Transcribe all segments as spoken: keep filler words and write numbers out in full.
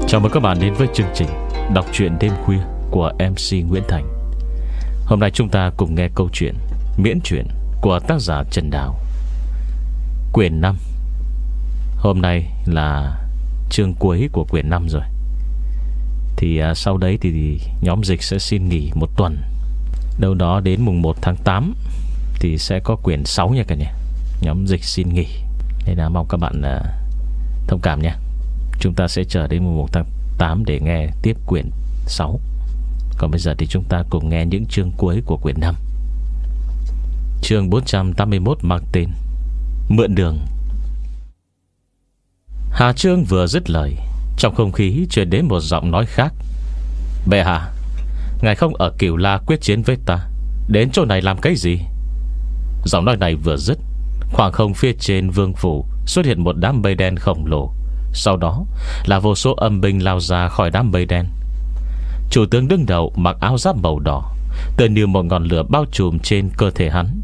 Chào mừng các bạn đến với chương trình đọc truyện đêm khuya của em xê Nguyễn Thành. Hôm nay chúng ta cùng nghe câu chuyện miễn truyện của tác giả Trần Đào, quyển năm. Hôm nay là chương cuối của quyển năm rồi. Thì à, sau đấy thì, thì nhóm dịch sẽ xin nghỉ một tuần. Đâu đó đến mùng một tháng tám thì sẽ có quyển sáu nha cả nhà. Nhóm dịch xin nghỉ, nên là mong các bạn à, thông cảm nha. Chúng ta sẽ chờ đến mùng một tháng tám để nghe tiếp quyển sáu. Còn bây giờ thì chúng ta cùng nghe những chương cuối của quyển năm. Chương bốn trăm tám mươi mốt mang tên Mượn Đường. Hà Trương vừa dứt lời, trong không khí truyền đến một giọng nói khác. Bệ hạ, ngài không ở Cửu La quyết chiến với ta, đến chỗ này làm cái gì? Giọng nói này vừa dứt, khoảng không phía trên vương phủ xuất hiện một đám mây đen khổng lồ. Sau đó là vô số âm binh lao ra khỏi đám mây đen. Chủ tướng đứng đầu mặc áo giáp màu đỏ, tựa như một ngọn lửa bao trùm trên cơ thể hắn.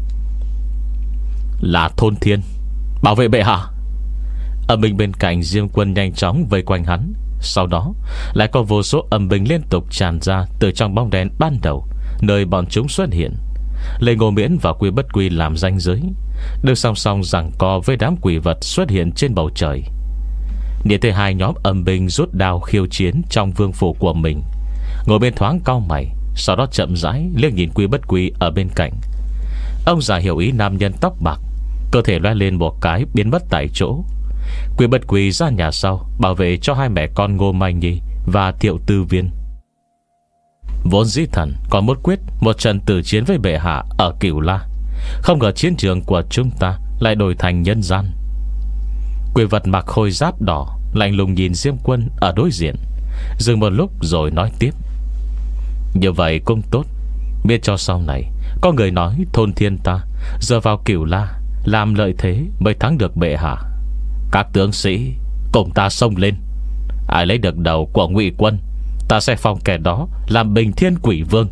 Là Thôn Thiên, bảo vệ bệ hạ. Âm binh bên cạnh Diêm Quân nhanh chóng vây quanh hắn. Sau đó lại có vô số âm binh liên tục tràn ra từ trong bóng đen ban đầu nơi bọn chúng xuất hiện, lấy Ngô Miễn và Quy Bất Quy làm ranh giới, được song song giằng co với đám quỷ vật xuất hiện trên bầu trời. Nhìn thấy hai nhóm âm binh rút đao khiêu chiến trong vương phủ của mình, ngồi bên thoáng cau mày, sau đó chậm rãi liếc nhìn Quy Bất Quy ở bên cạnh. Ông già hiểu ý nam nhân tóc bạc, cơ thể loe lên một cái biến mất tại chỗ. Quy Bất Quy ra nhà sau bảo vệ cho hai mẹ con Ngô Mai Nhi và Thiệu Tư Viên. Vốn dĩ thần còn muốn quyết một trận tử chiến với bệ hạ ở Cửu La, không ngờ chiến trường của chúng ta lại đổi thành nhân gian. Quỷ vật mặc khôi giáp đỏ lạnh lùng nhìn Diêm Quân ở đối diện, dừng một lúc rồi nói tiếp. Như vậy cũng tốt, biết cho sau này có người nói Thôn Thiên ta giờ vào Cửu La làm lợi thế mới thắng được bệ hạ. Các tướng sĩ cùng ta xông lên, ai lấy được đầu của Ngụy Quân, ta sẽ phong kẻ đó làm Bình Thiên Quỷ Vương.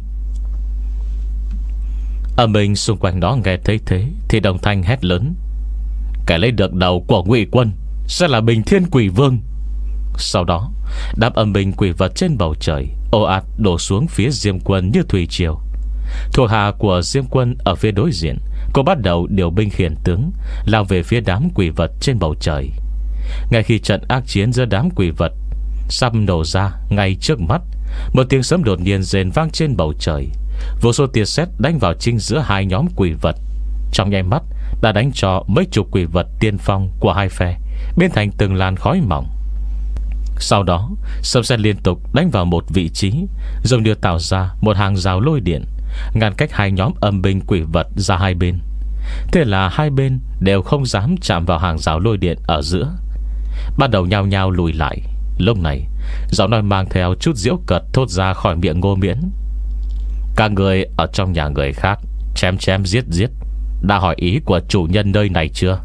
Ở mình xung quanh đó nghe thấy thế thì đồng thanh hét lớn. Kẻ lấy được đầu của Ngụy Quân sẽ là Bình Thiên Quỷ Vương. Sau đó đám âm binh quỷ vật trên bầu trời ồ ạt đổ xuống phía Diêm Quân như thủy triều. Thuộc hạ của Diêm Quân ở phía đối diện cô bắt đầu điều binh khiển tướng lao về phía đám quỷ vật trên bầu trời. Ngay khi trận ác chiến giữa đám quỷ vật sắp nổ ra ngay trước mắt, một tiếng sấm đột nhiên rền vang trên bầu trời. Vô số tia sét đánh vào chính giữa hai nhóm quỷ vật, trong nháy mắt đã đánh cho mấy chục quỷ vật tiên phong của hai phe biến thành từng làn khói mỏng. Sau đó sấm sét liên tục đánh vào một vị trí, giống như tạo ra một hàng rào lôi điện ngăn cách hai nhóm âm binh quỷ vật ra hai bên. Thế là hai bên đều không dám chạm vào hàng rào lôi điện ở giữa, bắt đầu nhao nhao lùi lại. Lúc này giọng nói mang theo chút giễu cợt thốt ra khỏi miệng Ngô Miễn. Các người ở trong nhà người khác chém chém giết giết đã hỏi ý của chủ nhân nơi này chưa?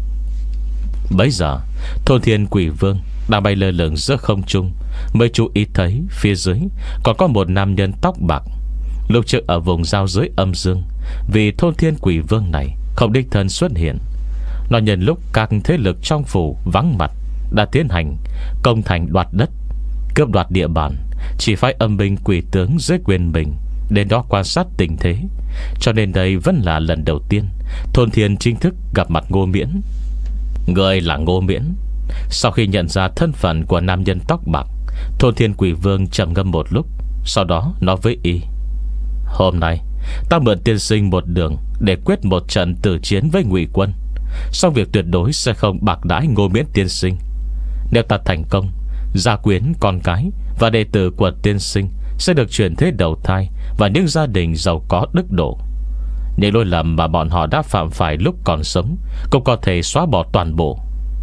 Bấy giờ Thôn Thiên Quỷ Vương đang bay lơ lửng giữa không trung mới chú ý thấy phía dưới còn có một nam nhân tóc bạc. Lúc trước ở vùng giao giới âm dương, vì Thôn Thiên Quỷ Vương này không đích thân xuất hiện, nó nhân lúc các thế lực trong phủ vắng mặt đã tiến hành công thành đoạt đất, cướp đoạt địa bàn, chỉ phải âm binh quỷ tướng dưới quyền mình đến đó quan sát tình thế. Cho nên đây vẫn là lần đầu tiên Thôn Thiên chính thức gặp mặt Ngô Miễn. Người là Ngô Miễn. Sau khi nhận ra thân phận của nam nhân tóc bạc, Thôn Thiên Quỷ Vương trầm ngâm một lúc, sau đó nói với y. Hôm nay ta mượn tiên sinh một đường để quyết một trận tử chiến với Ngụy Quân, song việc tuyệt đối sẽ không bạc đãi Ngô Miễn tiên sinh. Nếu ta thành công, gia quyến, con cái và đệ tử của tiên sinh sẽ được chuyển thế đầu thai và những gia đình giàu có đức độ. Những lỗi lầm mà bọn họ đã phạm phải lúc còn sống cũng có thể xóa bỏ toàn bộ.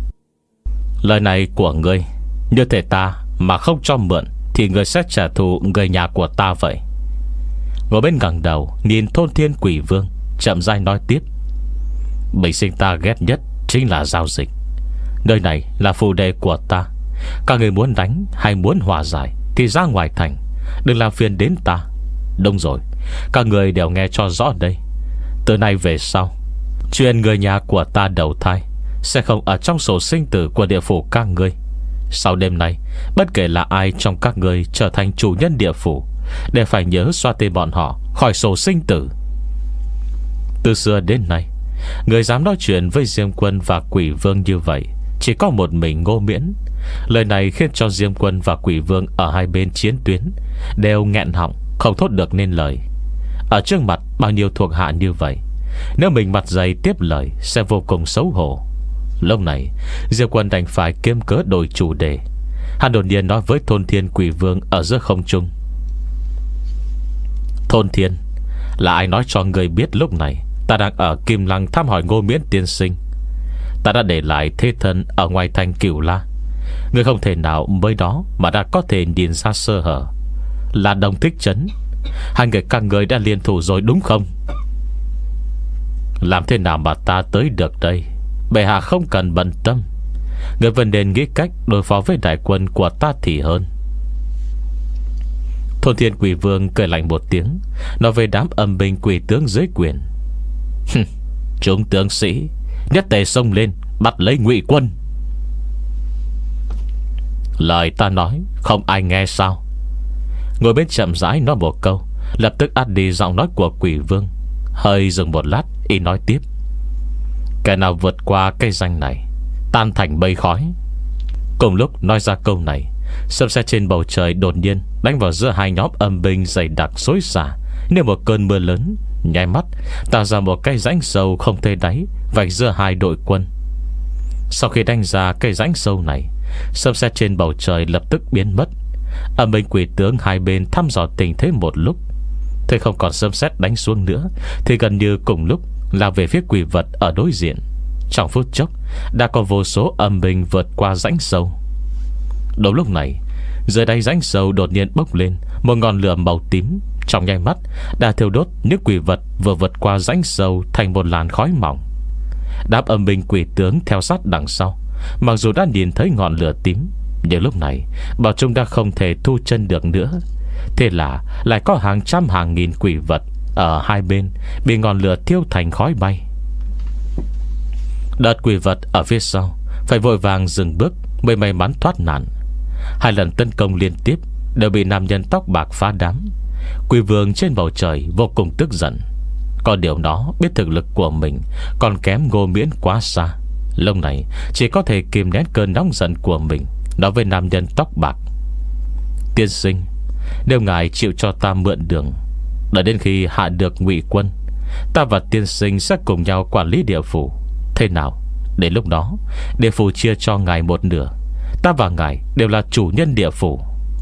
Lời này của ngươi, như thể ta mà không cho mượn thì ngươi sẽ trả thù người nhà của ta vậy. Ngồi bên ngẩng đầu nhìn Thôn Thiên Quỷ Vương, chậm rãi nói tiếp. Bình sinh ta ghét nhất chính là giao dịch. Nơi này là phù đề của ta. Các người muốn đánh hay muốn hòa giải thì ra ngoài thành, đừng làm phiền đến ta. Đúng rồi, các người đều nghe cho rõ đây. Từ nay về sau, chuyện người nhà của ta đầu thai sẽ không ở trong sổ sinh tử của địa phủ các ngươi. Sau đêm nay, bất kể là ai trong các ngươi trở thành chủ nhân địa phủ, đều phải nhớ xóa tên bọn họ khỏi sổ sinh tử. Từ xưa đến nay, người dám nói chuyện với Diêm Quân và Quỷ Vương như vậy chỉ có một mình Ngô Miễn. Lời này khiến cho Diêm Quân và Quỷ Vương ở hai bên chiến tuyến đều nghẹn họng, không thốt được nên lời. Ở trước mặt bao nhiêu thuộc hạ như vậy, nếu mình mặt dày tiếp lời sẽ vô cùng xấu hổ. Lúc này Diêm Quân đành phải kiếm cớ đổi chủ đề. Hắn đột nhiên nói với Thôn Thiên Quỷ Vương ở giữa không trung: Thôn Thiên, là ai nói cho người biết lúc này ta đang ở Kim Lăng thăm hỏi Ngô Miễn tiên sinh? Ta đã để lại thế thân ở ngoài thành Cửu La. Người không thể nào mới đó mà đã có thể nhìn ra sơ hở. Là Đồng Thích Trấn, hai người các người đã liên thủ rồi đúng không? Làm thế nào mà ta tới được đây? Bệ hạ không cần bận tâm. Người vẫn nên nghĩ cách đối phó với đại quân của ta thì hơn. Thôn Thiên Quỷ Vương cười lạnh một tiếng, nói về đám âm binh quỷ tướng dưới quyền: Chúng tướng sĩ nhất tề xông lên bắt lấy Ngụy Quân. Lời ta nói không ai nghe sao? Ngồi bên chậm rãi nói một câu, lập tức át đi giọng nói của Quỷ Vương. Hơi dừng một lát, y nói tiếp: Kẻ nào vượt qua cây danh này tan thành mây khói. Cùng lúc nói ra câu này, sấm sét trên bầu trời đột nhiên đánh vào giữa hai nhóm âm binh dày đặc xối xả như một cơn mưa lớn, nháy mắt tạo ra một cái rãnh sâu không thấy đáy vạch giữa hai đội quân. Sau khi đánh ra cái rãnh sâu này, sấm sét trên bầu trời lập tức biến mất. Âm binh quỷ tướng hai bên thăm dò tình thế một lúc, thế không còn sấm sét đánh xuống nữa, thì gần như cùng lúc là về phía quỷ vật ở đối diện. Trong phút chốc đã có vô số âm binh vượt qua rãnh sâu. Đúng lúc này, dưới đáy rãnh sâu đột nhiên bốc lên một ngọn lửa màu tím, trong nháy mắt đã thiêu đốt những quỷ vật vừa vượt qua rãnh sâu thành một làn khói mỏng. Đám âm binh quỷ tướng theo sát đằng sau, mặc dù đã nhìn thấy ngọn lửa tím, nhưng lúc này bọn chúng đã không thể thu chân được nữa. Thế là lại có hàng trăm hàng nghìn quỷ vật ở hai bên bị ngọn lửa thiêu thành khói bay. Đợt quỷ vật ở phía sau phải vội vàng dừng bước mới may mắn thoát nạn. Hai lần tấn công liên tiếp đều bị nam nhân tóc bạc phá đám. Quỷ Vương trên bầu trời vô cùng tức giận. Có điều nó biết thực lực của mình còn kém Ngô Miễn quá xa. Lúc này chỉ có thể kìm nén cơn nóng giận của mình, nói với nam nhân tóc bạc: Tiên sinh, nếu ngài chịu cho ta mượn đường, đợi đến khi hạ được Ngụy Quân, ta và tiên sinh sẽ cùng nhau quản lý địa phủ. Thế nào? Đến lúc đó địa phủ chia cho ngài một nửa, ta và ngài đều là chủ nhân địa phủ.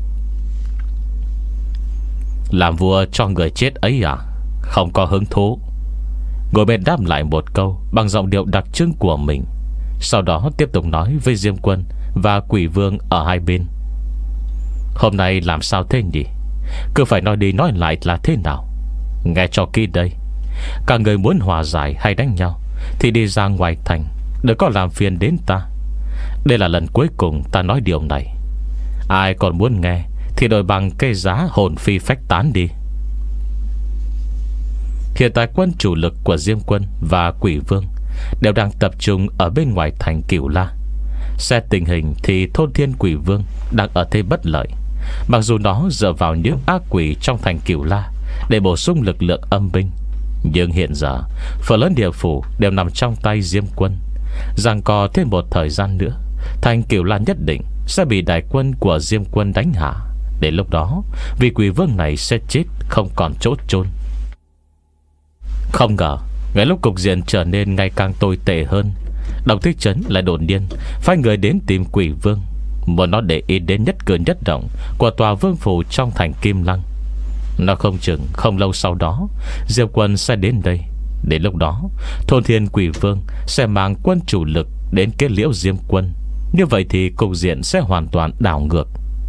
Làm vua cho người chết ấy à? Không có hứng thú. Ngồi bên đáp lại một câu bằng giọng điệu đặc trưng của mình. Sau đó tiếp tục nói với Diêm Quân và Quỷ Vương ở hai bên: Hôm nay làm sao thế nhỉ? Cứ phải nói đi nói lại là thế nào? Nghe cho kỹ đây. Cả người muốn hòa giải hay đánh nhau thì đi ra ngoài thành, đừng có làm phiền đến ta. Đây là lần cuối cùng ta nói điều này. Ai còn muốn nghe thì đổi bằng cái giá hồn phi phách tán đi. Hiện tại quân chủ lực của Diêm Quân và Quỷ Vương đều đang tập trung ở bên ngoài thành Cửu La. Xét tình hình thì Thôn Thiên Quỷ Vương đang ở thế bất lợi. Mặc dù nó dựa vào những ác quỷ trong thành Cửu La để bổ sung lực lượng âm binh, nhưng hiện giờ phần lớn địa phủ đều nằm trong tay Diêm Quân. Giằng co thêm một thời gian nữa, thành Cửu La nhất định sẽ bị đại quân của Diêm Quân đánh hạ. Đến lúc đó vị Quỷ Vương này sẽ chết không còn chỗ chôn. Không ngờ ngay lúc cục diện trở nên ngày càng tồi tệ hơn, Đồng Thích Trấn lại đột nhiên phái người đến tìm Quỷ Vương, muốn nó để ý đến nhất cử nhất động của tòa vương phủ trong thành Kim Lăng. Nó không chừng không lâu sau đó Diệp Quân sẽ đến đây. Đến lúc đó Thôn Thiên Quỷ Vương sẽ mang quân chủ lực đến kết liễu Diêm Quân. Như vậy thì cục diện sẽ hoàn toàn đảo ngược.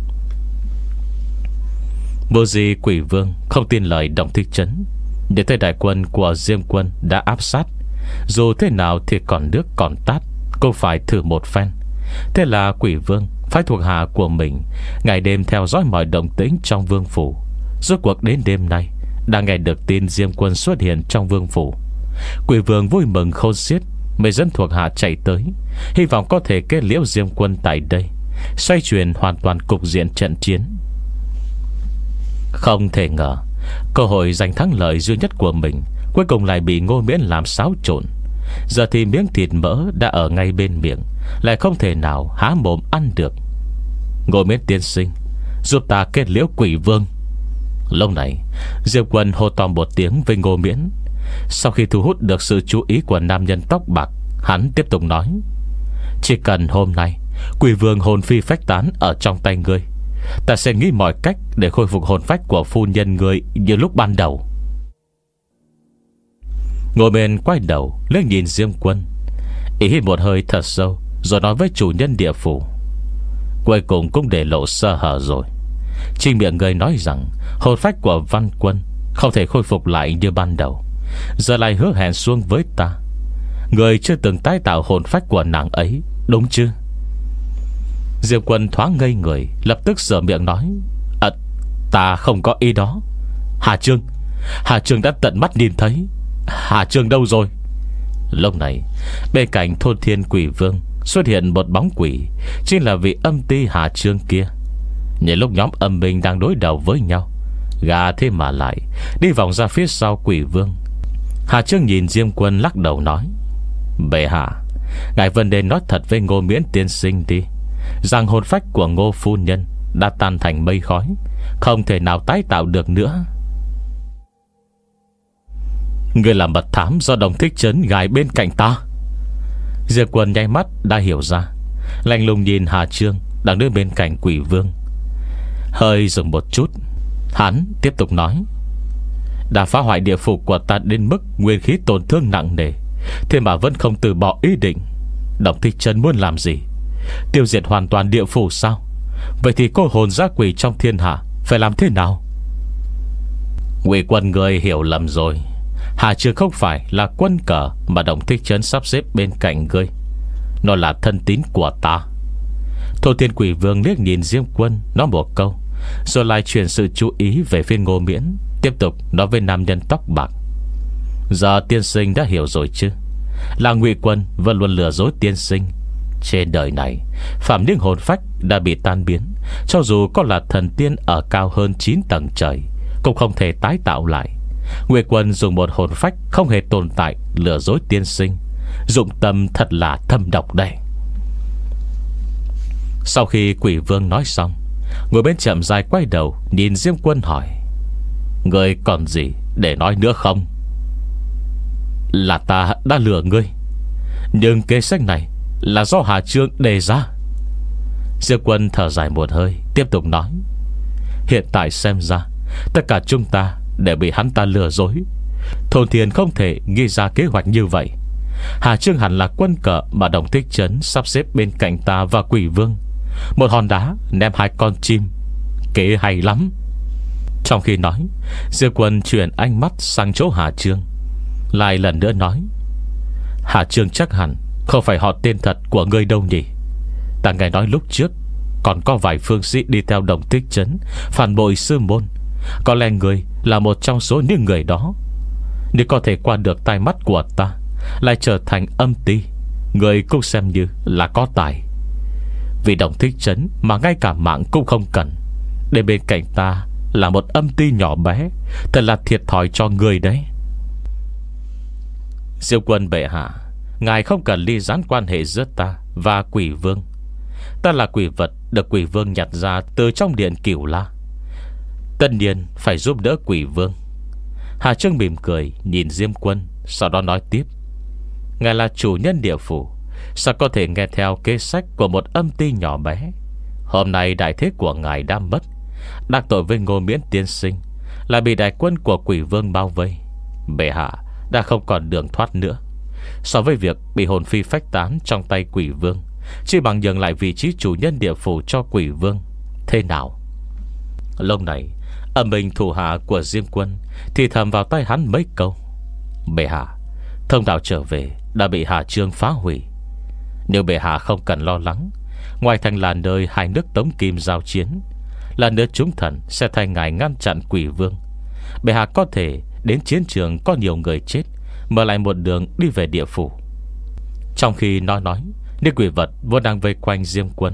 Vô gì Quỷ Vương không tin lời Đồng Thích Trấn, để thấy đại quân của Diêm Quân đã áp sát, dù thế nào thì còn nước còn tát, cũng phải thử một phen. Thế là Quỷ Vương phái thuộc hạ của mình ngày đêm theo dõi mọi động tĩnh trong vương phủ. Rốt cuộc đến đêm nay đã nghe được tin Diêm Quân xuất hiện trong vương phủ. Quỷ Vương vui mừng khôn xiết, mới dẫn thuộc hạ chạy tới, hy vọng có thể kết liễu Diêm Quân tại đây, xoay chuyển hoàn toàn cục diện trận chiến. Không thể ngờ cơ hội giành thắng lợi duy nhất của mình cuối cùng lại bị Ngô Miễn làm xáo trộn. Giờ thì miếng thịt mỡ đã ở ngay bên miệng, lại không thể nào há mồm ăn được. Ngô Miễn tiên sinh, giúp ta kết liễu quỷ vương. Lúc này Diệp Quân hô to một tiếng với Ngô Miễn. Sau khi thu hút được sự chú ý của nam nhân tóc bạc, hắn tiếp tục nói: chỉ cần hôm nay quỷ vương hồn phi phách tán ở trong tay ngươi, ta sẽ nghĩ mọi cách để khôi phục hồn phách của phu nhân ngươi như lúc ban đầu. Ngô Miễn quay đầu liếc nhìn Diêm Quân, ý hít một hơi thật sâu, rồi nói với chủ nhân địa phủ: cuối cùng cũng để lộ sơ hở rồi. Trên miệng người nói rằng hồn phách của Văn Quân không thể khôi phục lại như ban đầu, giờ lại hứa hẹn xuống với ta. Người chưa từng tái tạo hồn phách của nàng ấy, đúng chứ? Diệp Quân thoáng ngây người, lập tức sờ miệng nói: à, ta không có ý đó. Hà Trương, Hà Trương đã tận mắt nhìn thấy. Hà Trương đâu rồi? Lúc này bên cạnh thôn thiên quỷ vương xuất hiện một bóng quỷ, chính là vị âm ti Hà Trương kia. Nhìn lúc nhóm âm binh đang đối đầu với nhau, gà thế mà lại đi vòng ra phía sau quỷ vương. Hà Trương nhìn Diêm Quân lắc đầu nói: bệ hạ, ngài vẫn nên nói thật với Ngô Miễn tiên sinh đi, rằng hồn phách của Ngô phu nhân đã tan thành mây khói, không thể nào tái tạo được nữa. Người là mật thám do Đồng Thích Trấn gài bên cạnh ta. Diệp Quân nháy mắt đã hiểu ra, lạnh lùng nhìn Hà Trương đang đứng bên cạnh quỷ vương. Hơi dừng một chút, hắn tiếp tục nói: đã phá hoại địa phủ của ta đến mức nguyên khí tổn thương nặng nề, thế mà vẫn không từ bỏ ý định. Đồng Thích Trấn muốn làm gì? Tiêu diệt hoàn toàn địa phủ sao? Vậy thì cô hồn dã quỷ trong thiên hạ phải làm thế nào? Ngụy Quân người hiểu lầm rồi. Hà Trương không phải là quân cờ mà Đồng Thích Trấn sắp xếp bên cạnh ngươi, nó là thân tín của ta. Thổ Thiên Quỷ Vương liếc nhìn Diêm Quân, nói một câu, rồi lại chuyển sự chú ý về phía Ngô Miễn, tiếp tục nói với nam nhân tóc bạc: giờ tiên sinh đã hiểu rồi chứ? Là Ngụy Quân vẫn luôn lừa dối tiên sinh. Trên đời này phạm những hồn phách đã bị tan biến, cho dù có là thần tiên ở cao hơn chín tầng trời, cũng không thể tái tạo lại. Ngụy Quân dùng một hồn phách không hề tồn tại lừa dối tiên sinh, dụng tâm thật là thâm độc đây. Sau khi quỷ vương nói xong, ngồi bên chậm dài quay đầu nhìn Diêm Quân hỏi: ngươi còn gì để nói nữa không? Là ta đã lừa ngươi, nhưng kế sách này là do Hà Trương đề ra. Diêm Quân thở dài một hơi, tiếp tục nói: hiện tại xem ra tất cả chúng ta đều bị hắn ta lừa dối. Thôn Thiên không thể nghĩ ra kế hoạch như vậy. Hà Trương hẳn là quân cờ mà Đồng Thích Trấn sắp xếp bên cạnh ta và quỷ vương. Một hòn đá ném hai con chim, kế hay lắm. Trong khi nói, Diệp Quân chuyển ánh mắt sang chỗ Hà Trương, lại lần nữa nói: Hà Trương chắc hẳn không phải họ tên thật của ngươi đâu nhỉ? Ta nghe nói lúc trước còn có vài phương sĩ đi theo Đồng Thích Trấn phản bội sư môn. Có lẽ ngươi là một trong số những người đó. Nếu có thể qua được tai mắt của ta, lại trở thành âm ti, ngươi cũng xem như là có tài. Vì Đồng Thích Trấn mà ngay cả mạng cũng không cần, để bên cạnh ta là một âm ti nhỏ bé, thật là thiệt thòi cho ngươi đấy. Diêu Quân bệ hạ, ngài không cần ly gián quan hệ giữa ta và quỷ vương. Ta là quỷ vật được quỷ vương nhặt ra từ trong điện Cửu La, tất nhiên phải giúp đỡ quỷ vương. Hà Trương mỉm cười nhìn Diêm Quân, sau đó nói tiếp: ngài là chủ nhân địa phủ, sao có thể nghe theo kế sách của một âm ti nhỏ bé? Hôm nay đại thế của ngài đã mất, đắc tội với Ngô Miễn tiên sinh, là bị đại quân của quỷ vương bao vây. Bệ hạ đã không còn đường thoát nữa. So với việc bị hồn phi phách tán trong tay quỷ vương, chỉ bằng nhường lại vị trí chủ nhân địa phủ cho quỷ vương, thế nào? Lúc này âm binh thủ hạ của Diêm Quân thì thầm vào tay hắn mấy câu: bệ hạ, thông đạo trở về đã bị Hà Trương phá hủy. Nếu bệ hạ không cần lo lắng, ngoài thành là nơi hai nước Tống Kim giao chiến, là nơi chúng thần sẽ thay ngài ngăn chặn quỷ vương. Bệ hạ có thể đến chiến trường có nhiều người chết, mở lại một đường đi về địa phủ. Trong khi nói nói, nếu quỷ vật vốn đang vây quanh Diêm Quân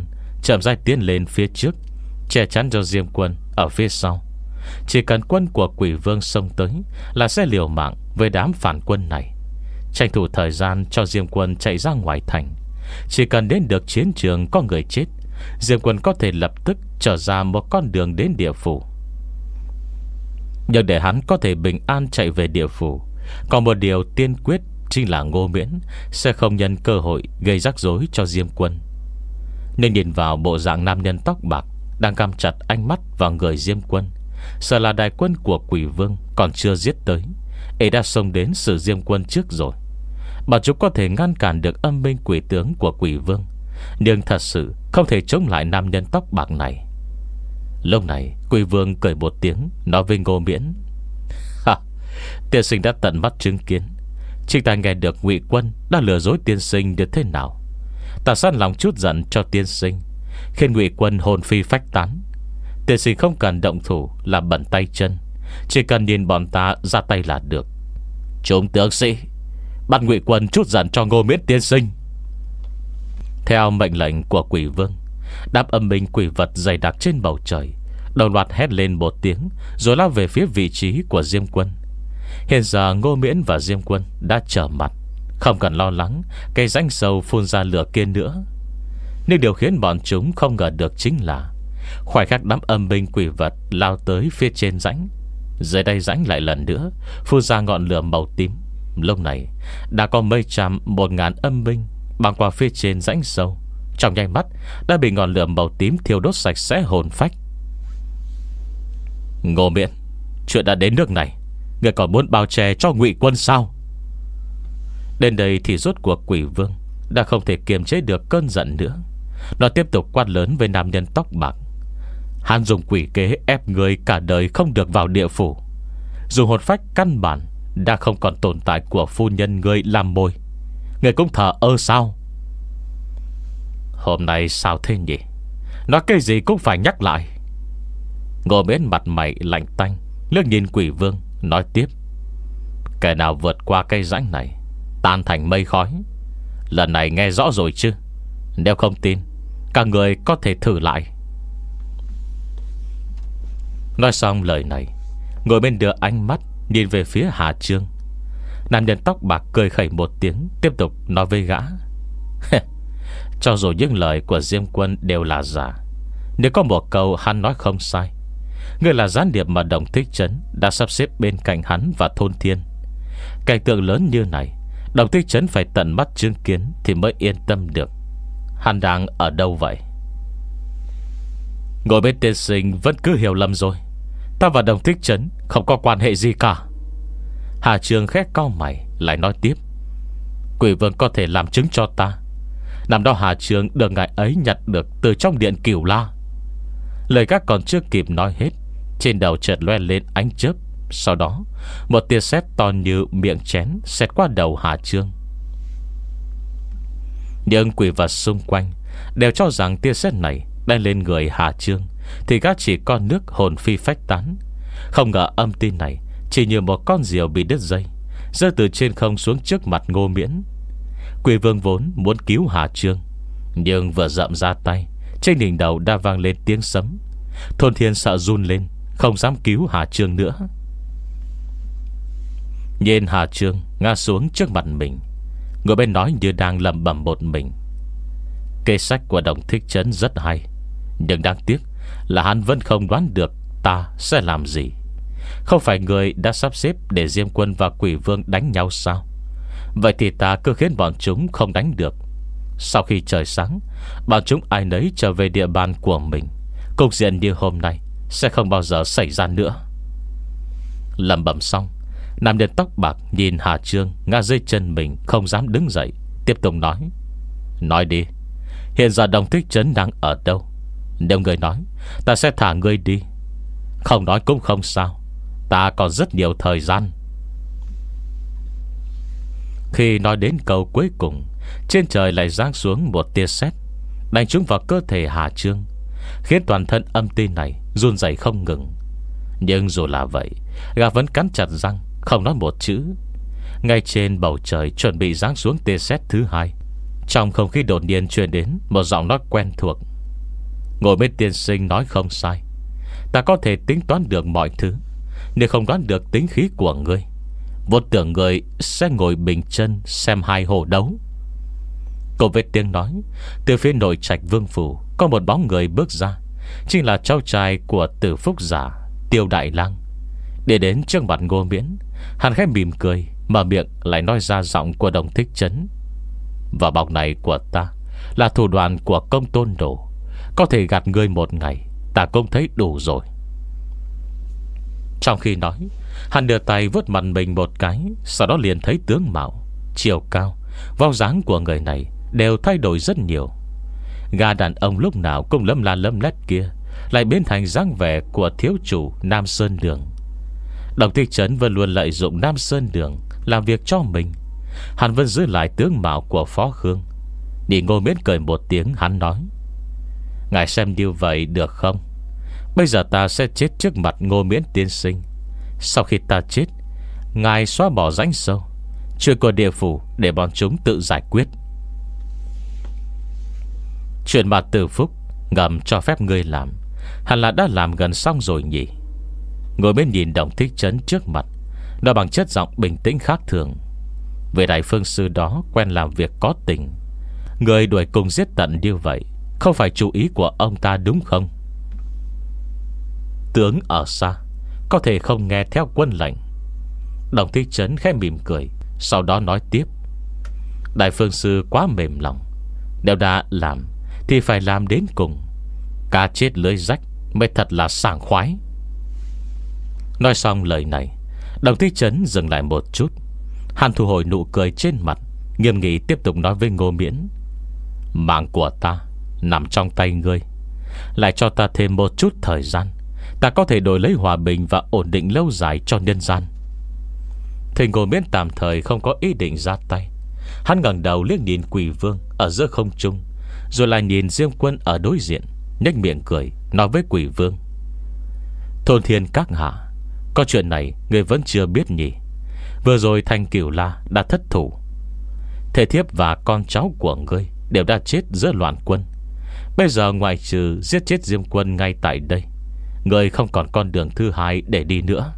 chậm rãi tiến lên phía trước, che chắn cho Diêm Quân ở phía sau. Chỉ cần quân của Quỷ Vương xông tới là sẽ liều mạng với đám phản quân này, tranh thủ thời gian cho Diêm Quân chạy ra ngoài thành. Chỉ cần đến được chiến trường có người chết, Diêm Quân có thể lập tức trở ra một con đường đến địa phủ. Nhưng để hắn có thể bình an chạy về địa phủ, còn một điều tiên quyết chính là Ngô Miễn sẽ không nhân cơ hội gây rắc rối cho Diêm Quân. Nên nhìn vào bộ dạng nam nhân tóc bạc đang cắm chặt ánh mắt vào người Diêm Quân, sợ là đại quân của Quỷ Vương còn chưa giết tới, ấy đã xông đến xử Diêm Quân trước rồi. Bảo chúng có thể ngăn cản được âm binh quỷ tướng của Quỷ Vương, nhưng thật sự không thể chống lại nam nhân tóc bạc này. Lúc này Quỷ Vương cười một tiếng, nói với Ngô Miễn: Ha, tiên sinh đã tận mắt chứng kiến, chính ta nghe được Ngụy Quân đã lừa dối tiên sinh được thế nào. Ta sẵn lòng chút giận cho tiên sinh, khiến Ngụy Quân hồn phi phách tán. Tiên sinh không cần động thủ làm bẩn tay chân, chỉ cần nhìn bọn ta ra tay là được. Chúng tướng sĩ, bắt Ngụy Quân chút giận cho Ngô Miễn tiên sinh. Theo mệnh lệnh của Quỷ Vương, đám âm binh quỷ vật dày đặc trên bầu trời đồng loạt hét lên một tiếng, rồi lao về phía vị trí của Diêm Quân. Hiện giờ Ngô Miễn và Diêm Quân đã trở mặt, không cần lo lắng cây rãnh sâu phun ra lửa kia nữa. Nhưng điều khiến bọn chúng không ngờ được chính là khoảnh khắc đám âm binh quỷ vật lao tới phía trên rãnh, dưới đây rãnh lại lần nữa phun ra ngọn lửa màu tím. Lúc này đã có mấy trăm, một ngàn âm binh băng qua phía trên rãnh sâu, trong nháy mắt đã bị ngọn lửa màu tím thiêu đốt sạch sẽ hồn phách. Ngô Miễn, chuyện đã đến nước này, người còn muốn bao che cho Ngụy Quân sao? Đến đây thì rốt cuộc Quỷ Vương đã không thể kiềm chế được cơn giận nữa. Nó tiếp tục quát lớn với nam nhân tóc bạc: Hắn dùng quỷ kế ép người cả đời không được vào địa phủ, dùng hồn phách căn bản đã không còn tồn tại của phu nhân người làm môi, người cũng thờ ơ sao? Hôm nay sao thế nhỉ? Nói cái gì cũng phải nhắc lại. Ngô Miễn mặt mày lạnh tanh liếc nhìn Quỷ Vương, nói tiếp: Kẻ nào vượt qua cây rãnh này tan thành mây khói. Lần này nghe rõ rồi chứ? Nếu không tin, các người có thể thử lại. Nói xong lời này, ngồi bên đưa ánh mắt nhìn về phía Hà Trương. Nam nhân tóc bạc cười khẩy một tiếng, tiếp tục nói với gã: Cho dù những lời của Diêm Quân đều là giả, nếu có một câu hắn nói không sai, người là gián điệp mà Đồng Thích Trấn đã sắp xếp bên cạnh hắn và Thôn Thiên. Cảnh tượng lớn như này, Đồng Thích Trấn phải tận mắt chứng kiến thì mới yên tâm được. Hắn đang ở đâu vậy? Ngồi bên tiên sinh vẫn cứ hiểu lầm rồi. Ta và Đồng Thích Trấn không có quan hệ gì cả. Hà Trường khét cau mày lại nói tiếp: Quỷ Vương có thể làm chứng cho ta. Năm đó Hà Trường được ngài ấy nhặt được từ trong điện Cửu La. Lời các còn chưa kịp nói hết, trên đầu chợt loe lên ánh chớp. Sau đó một tia sét to như miệng chén xẹt qua đầu Hà Trương. Nhưng quỷ vật xung quanh đều cho rằng tia sét này đang lên người Hà Trương thì gã chỉ con nước hồn phi phách tán. Không ngờ âm tin này chỉ như một con diều bị đứt dây, rơi từ trên không xuống trước mặt Ngô Miễn. Quỷ Vương vốn muốn cứu Hà Trương, nhưng vừa dậm ra tay, trên đỉnh đầu đã vang lên tiếng sấm. Thôn Thiên sợ run lên, không dám cứu Hà Trương nữa. Nhìn Hà Trương ngã xuống trước mặt mình, người bên nói như đang lẩm bẩm một mình: Kế sách của Đồng Thích Trấn rất hay, nhưng đáng tiếc là hắn vẫn không đoán được ta sẽ làm gì. Không phải người đã sắp xếp để Diêm Quân và Quỷ Vương đánh nhau sao? Vậy thì ta cứ khiến bọn chúng không đánh được. Sau khi trời sáng, bọn chúng ai nấy trở về địa bàn của mình. Cục diện như hôm nay sẽ không bao giờ xảy ra nữa. Lẩm bẩm xong, nam nhân tóc bạc nhìn Hà Trương ngã dưới chân mình, không dám đứng dậy, tiếp tục nói: Nói đi, hiện giờ Đồng Thích Trấn đang ở đâu? Nếu người nói, ta sẽ thả ngươi đi. Không nói cũng không sao, ta còn rất nhiều thời gian. Khi nói đến câu cuối cùng, trên trời lại giáng xuống một tia sét, đánh trúng vào cơ thể Hà Trương, khiến toàn thân âm ti này run rẩy không ngừng. Nhưng dù là vậy, gã vẫn cắn chặt răng, không nói một chữ. Ngay trên bầu trời chuẩn bị giáng xuống tia sét thứ hai, trong không khí đột nhiên truyền đến một giọng nói quen thuộc: Ngồi bên tiên sinh nói không sai. Ta có thể tính toán được mọi thứ, nếu không đoán được tính khí của ngươi, vốn tưởng người sẽ ngồi bình chân xem hai hồ đấu. Cô vết tiếng nói, từ phía nội trạch vương phủ có một bóng người bước ra, chính là cháu trai của Tử Phúc giả Tiêu Đại Lang. Để đến trước mặt Ngô Miễn, hắn khẽ mỉm cười, mở miệng lại nói ra giọng của Đồng Thích Trấn: "Và bọc này của ta là thủ đoạn của Công Tôn Đồ, có thể gạt ngươi một ngày, ta cũng thấy đủ rồi." Trong khi nói, hắn đưa tay vuốt mặt mình một cái, sau đó liền thấy tướng mạo, chiều cao, vóc dáng của người này đều thay đổi rất nhiều. Gà đàn ông lúc nào cũng lâm la lâm lét kia lại biến thành dáng vẻ của thiếu chủ Nam Sơn Đường. Đồng Thích Trấn vẫn luôn lợi dụng Nam Sơn Đường làm việc cho mình. Hắn vẫn giữ lại tướng mạo của Phó Khương. Đi Ngô Miễn cười một tiếng, hắn nói: "Ngài xem như vậy được không? Bây giờ ta sẽ chết trước mặt Ngô Miễn tiên sinh. Sau khi ta chết, ngài xóa bỏ rãnh sâu, chuyện của địa phủ để bọn chúng tự giải quyết. Chuyện mà Tử Phúc ngầm cho phép ngươi làm, hẳn là đã làm gần xong rồi nhỉ?" Ngồi bên nhìn Đồng Thích Trấn trước mặt, nó bằng chất giọng bình tĩnh khác thường. Về đại phương sư đó quen làm việc có tình, người đuổi cùng giết tận như vậy không phải chủ ý của ông ta đúng không? Tướng ở xa có thể không nghe theo quân lệnh. Đồng Thích Trấn khẽ mỉm cười, sau đó nói tiếp: "Đại phương sư quá mềm lòng, nếu đã làm thì phải làm đến cùng. Cá chết lưới rách mới thật là sảng khoái." Nói xong lời này, Đồng Thích Trấn dừng lại một chút. Hắn thu hồi nụ cười trên mặt, nghiêm nghị tiếp tục nói với Ngô Miễn: "Mạng của ta nằm trong tay ngươi, lại cho ta thêm một chút thời gian, ta có thể đổi lấy hòa bình và ổn định lâu dài cho nhân gian." Thì Ngô Miễn tạm thời không có ý định ra tay. Hắn ngẩng đầu liếc nhìn Quỷ Vương ở giữa không trung, rồi lại nhìn Diêm Quân ở đối diện, nhếch miệng cười, nói với Quỷ Vương: "Thôn Thiên các hạ, có chuyện này người vẫn chưa biết nhỉ? Vừa rồi Thanh Cửu La đã thất thủ, thể thiếp và con cháu của ngươi đều đã chết giữa loạn quân. Bây giờ ngoài trừ giết chết Diêm Quân ngay tại đây, ngươi không còn con đường thứ hai để đi nữa."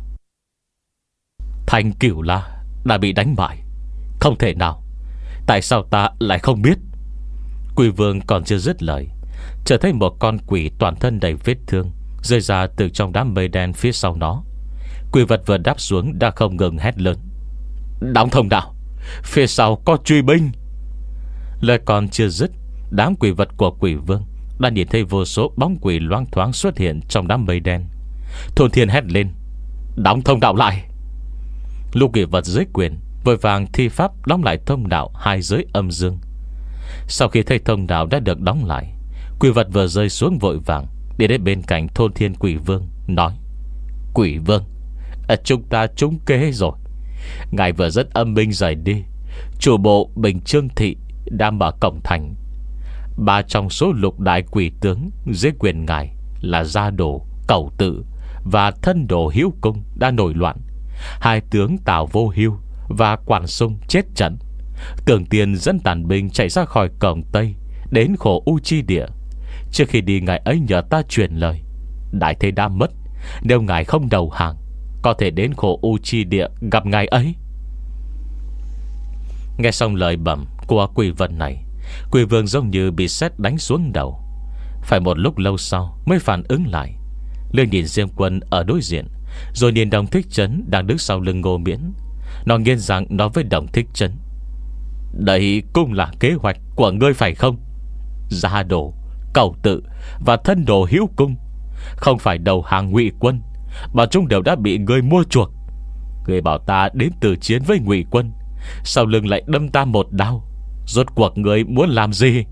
"Thanh Cửu La đã bị đánh bại? Không thể nào. Tại sao ta lại không biết?" Quỷ Vương còn chưa dứt lời, chợt thấy một con quỷ toàn thân đầy vết thương rơi ra từ trong đám mây đen phía sau nó. Quỷ vật vừa đáp xuống đã không ngừng hét lớn: "Đóng thông đạo, phía sau có truy binh!" Lời còn chưa dứt, đám quỷ vật của Quỷ Vương đã nhìn thấy vô số bóng quỷ loang thoáng xuất hiện trong đám mây đen. Thôn Thiên hét lên: "Đóng thông đạo lại!" Lũ quỷ vật dưới quyền vội vàng thi pháp đóng lại thông đạo hai giới âm dương. Sau khi thấy thông đạo đã được đóng lại, quỷ vật vừa rơi xuống vội vàng đi đến bên cạnh Thôn Thiên Quỷ Vương, nói: "Quỷ Vương, à, chúng ta trúng kế rồi. Ngài vừa dẫn âm binh rời đi, chủ bộ Bình Trương Thị đã mở cổng thành. Ba trong số lục đại quỷ tướng dưới quyền ngài là Gia Đồ, Cẩu Tự và Thân Đồ Hiếu Cung đã nổi loạn. Hai tướng Tào Vô Hưu và Quản Sung chết trận. Tưởng Tiền dẫn tàn binh chạy ra khỏi cổng Tây đến Khổ U Chi Địa. Trước khi đi ngài ấy nhờ ta truyền lời, đại thế đã mất, nếu ngài không đầu hàng, có thể đến Khổ U Chi Địa gặp ngài ấy." Nghe xong lời bẩm của quỷ vật này, Quỷ Vương giống như bị sét đánh xuống đầu. Phải một lúc lâu sau mới phản ứng lại, lên nhìn Diêm Quân ở đối diện, rồi nhìn Đồng Thích Trấn đang đứng sau lưng Ngô Miễn. Nó nghiến răng nói với Đồng Thích Trấn: "Đây cũng là kế hoạch của ngươi phải không? Gia Đồ, Cẩu Tự và Thân Đồ Hiếu Cung không phải đầu hàng Ngụy Quân, mà chúng đều đã bị ngươi mua chuộc. Ngươi bảo ta đến từ chiến với Ngụy Quân, sau lưng lại đâm ta một đao. Rốt cuộc ngươi muốn làm gì?"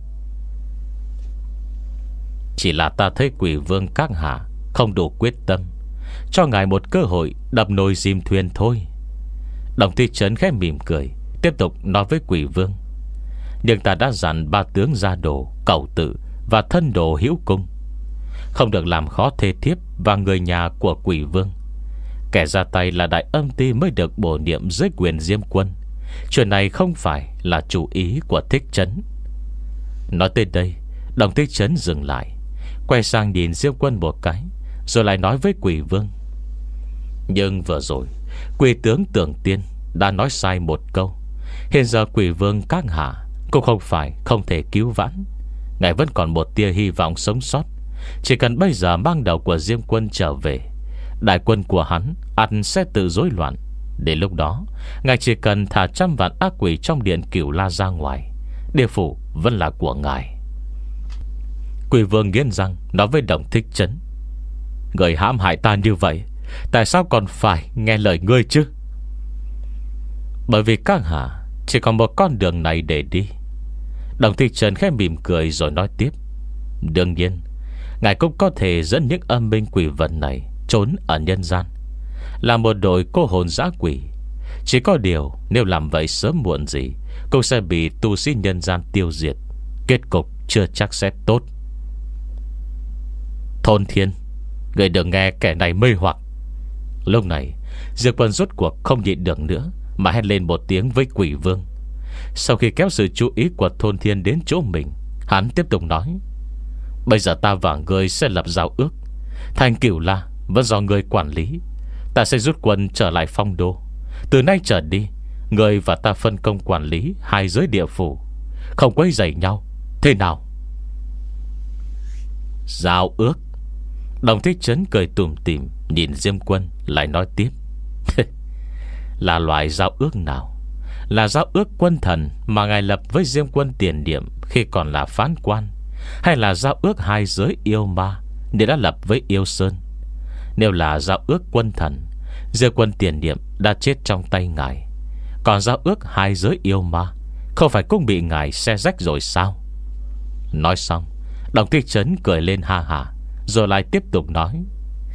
"Chỉ là ta thấy Quỷ Vương các hạ không đủ quyết tâm, cho ngài một cơ hội đập nồi dìm thuyền thôi." Đồng Thích Trấn khẽ mỉm cười, tiếp tục nói với Quỷ Vương: "Nhưng ta đã dặn ba tướng Gia Đồ, Cẩu Tự và Thân Đồ Hiếu Cung không được làm khó thê thiếp và người nhà của Quỷ Vương. Kẻ ra tay là Đại Âm Ty mới được bổ nhiệm dưới quyền Diêm Quân. Chuyện này không phải là chủ ý của Thích Trấn." Nói tới đây, Đồng Thích Trấn dừng lại, quay Quay sang nhìn Diêm Quân một cái, rồi lại nói với Quỷ Vương: Nhưng vừa rồi Quỷ tướng Tưởng Tiên đã nói sai một câu. Hiện giờ Quỷ Vương các hạ cũng không phải không thể cứu vãn. Ngài vẫn còn một tia hy vọng sống sót. Chỉ cần bây giờ mang đầu của Diêm Quân trở về, đại quân của hắn ắt sẽ tự rối loạn. Đến lúc đó, ngài chỉ cần thả trăm vạn ác quỷ trong điện Cửu La ra ngoài, địa phủ vẫn là của ngài. Quỷ Vương nghiến răng nói với Đồng Thích Trấn: Người hãm hại ta như vậy, tại sao còn phải nghe lời ngươi chứ? Bởi vì các hạ chỉ còn một con đường này để đi. Đồng Thích Trấn khẽ mỉm cười rồi nói tiếp: Đương nhiên, ngài cũng có thể dẫn những âm binh quỷ vật này trốn ở nhân gian, là một đội cô hồn dã quỷ. Chỉ có điều, nếu làm vậy sớm muộn gì cũng sẽ bị tu sĩ nhân gian tiêu diệt. Kết cục chưa chắc sẽ tốt. Thôn Thiên, người đừng nghe kẻ này mê hoặc. Lúc này Diệp Quân rốt cuộc không nhịn được nữa, mà hét lên một tiếng với Quỷ Vương. Sau khi kéo sự chú ý của Thôn Thiên đến chỗ mình, hắn tiếp tục nói: Bây giờ ta và ngươi sẽ lập giao ước. Thành Cửu La vẫn do ngươi quản lý. Ta sẽ rút quân trở lại Phong Đô. Từ nay trở đi, ngươi và ta phân công quản lý hai giới địa phủ, không quấy rầy nhau. Thế nào? Giao ước? Đồng Thích Trấn cười tủm tỉm nhìn Diêm Quân, lại nói tiếp: Là loại giao ước nào? Là giao ước quân thần mà ngài lập với Diêm Quân Tiền Điểm khi còn là phán quan, hay là giao ước hai giới yêu ma để đã lập với Yêu Sơn? Nếu là giao ước quân thần, Diêm Quân Tiền Điểm đã chết trong tay ngài. Còn giao ước hai giới yêu ma, không phải cũng bị ngài xé rách rồi sao? Nói xong, Đồng Thích Trấn cười lên ha hả, rồi lại tiếp tục nói: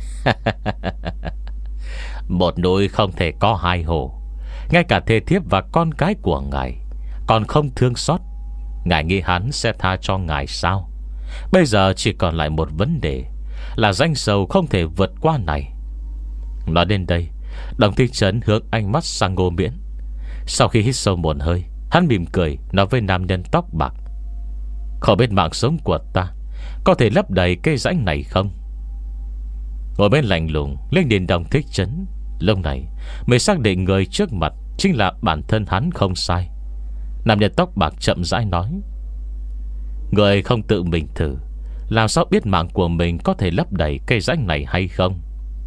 Một núi không thể có hai hồ. Ngay cả thê thiếp và con cái của ngài còn không thương xót, ngài nghĩ hắn sẽ tha cho ngài sao? Bây giờ chỉ còn lại một vấn đề, là danh sầu không thể vượt qua này. Nói đến đây, Đồng Thích Trấn hướng ánh mắt sang Ngô Miễn. Sau khi hít sâu một hơi, hắn mỉm cười nói với nam nhân tóc bạc: Không biết mạng sống của ta có thể lấp đầy cây rãnh này không? Ngồi bên lạnh lùng lên nhìn Đồng Thích Trấn, lúc này mới xác định người trước mặt chính là bản thân hắn không sai. Nam nhân tóc bạc chậm rãi nói: Người không tự mình thử, làm sao biết mạng của mình có thể lấp đầy cây rãnh này hay không?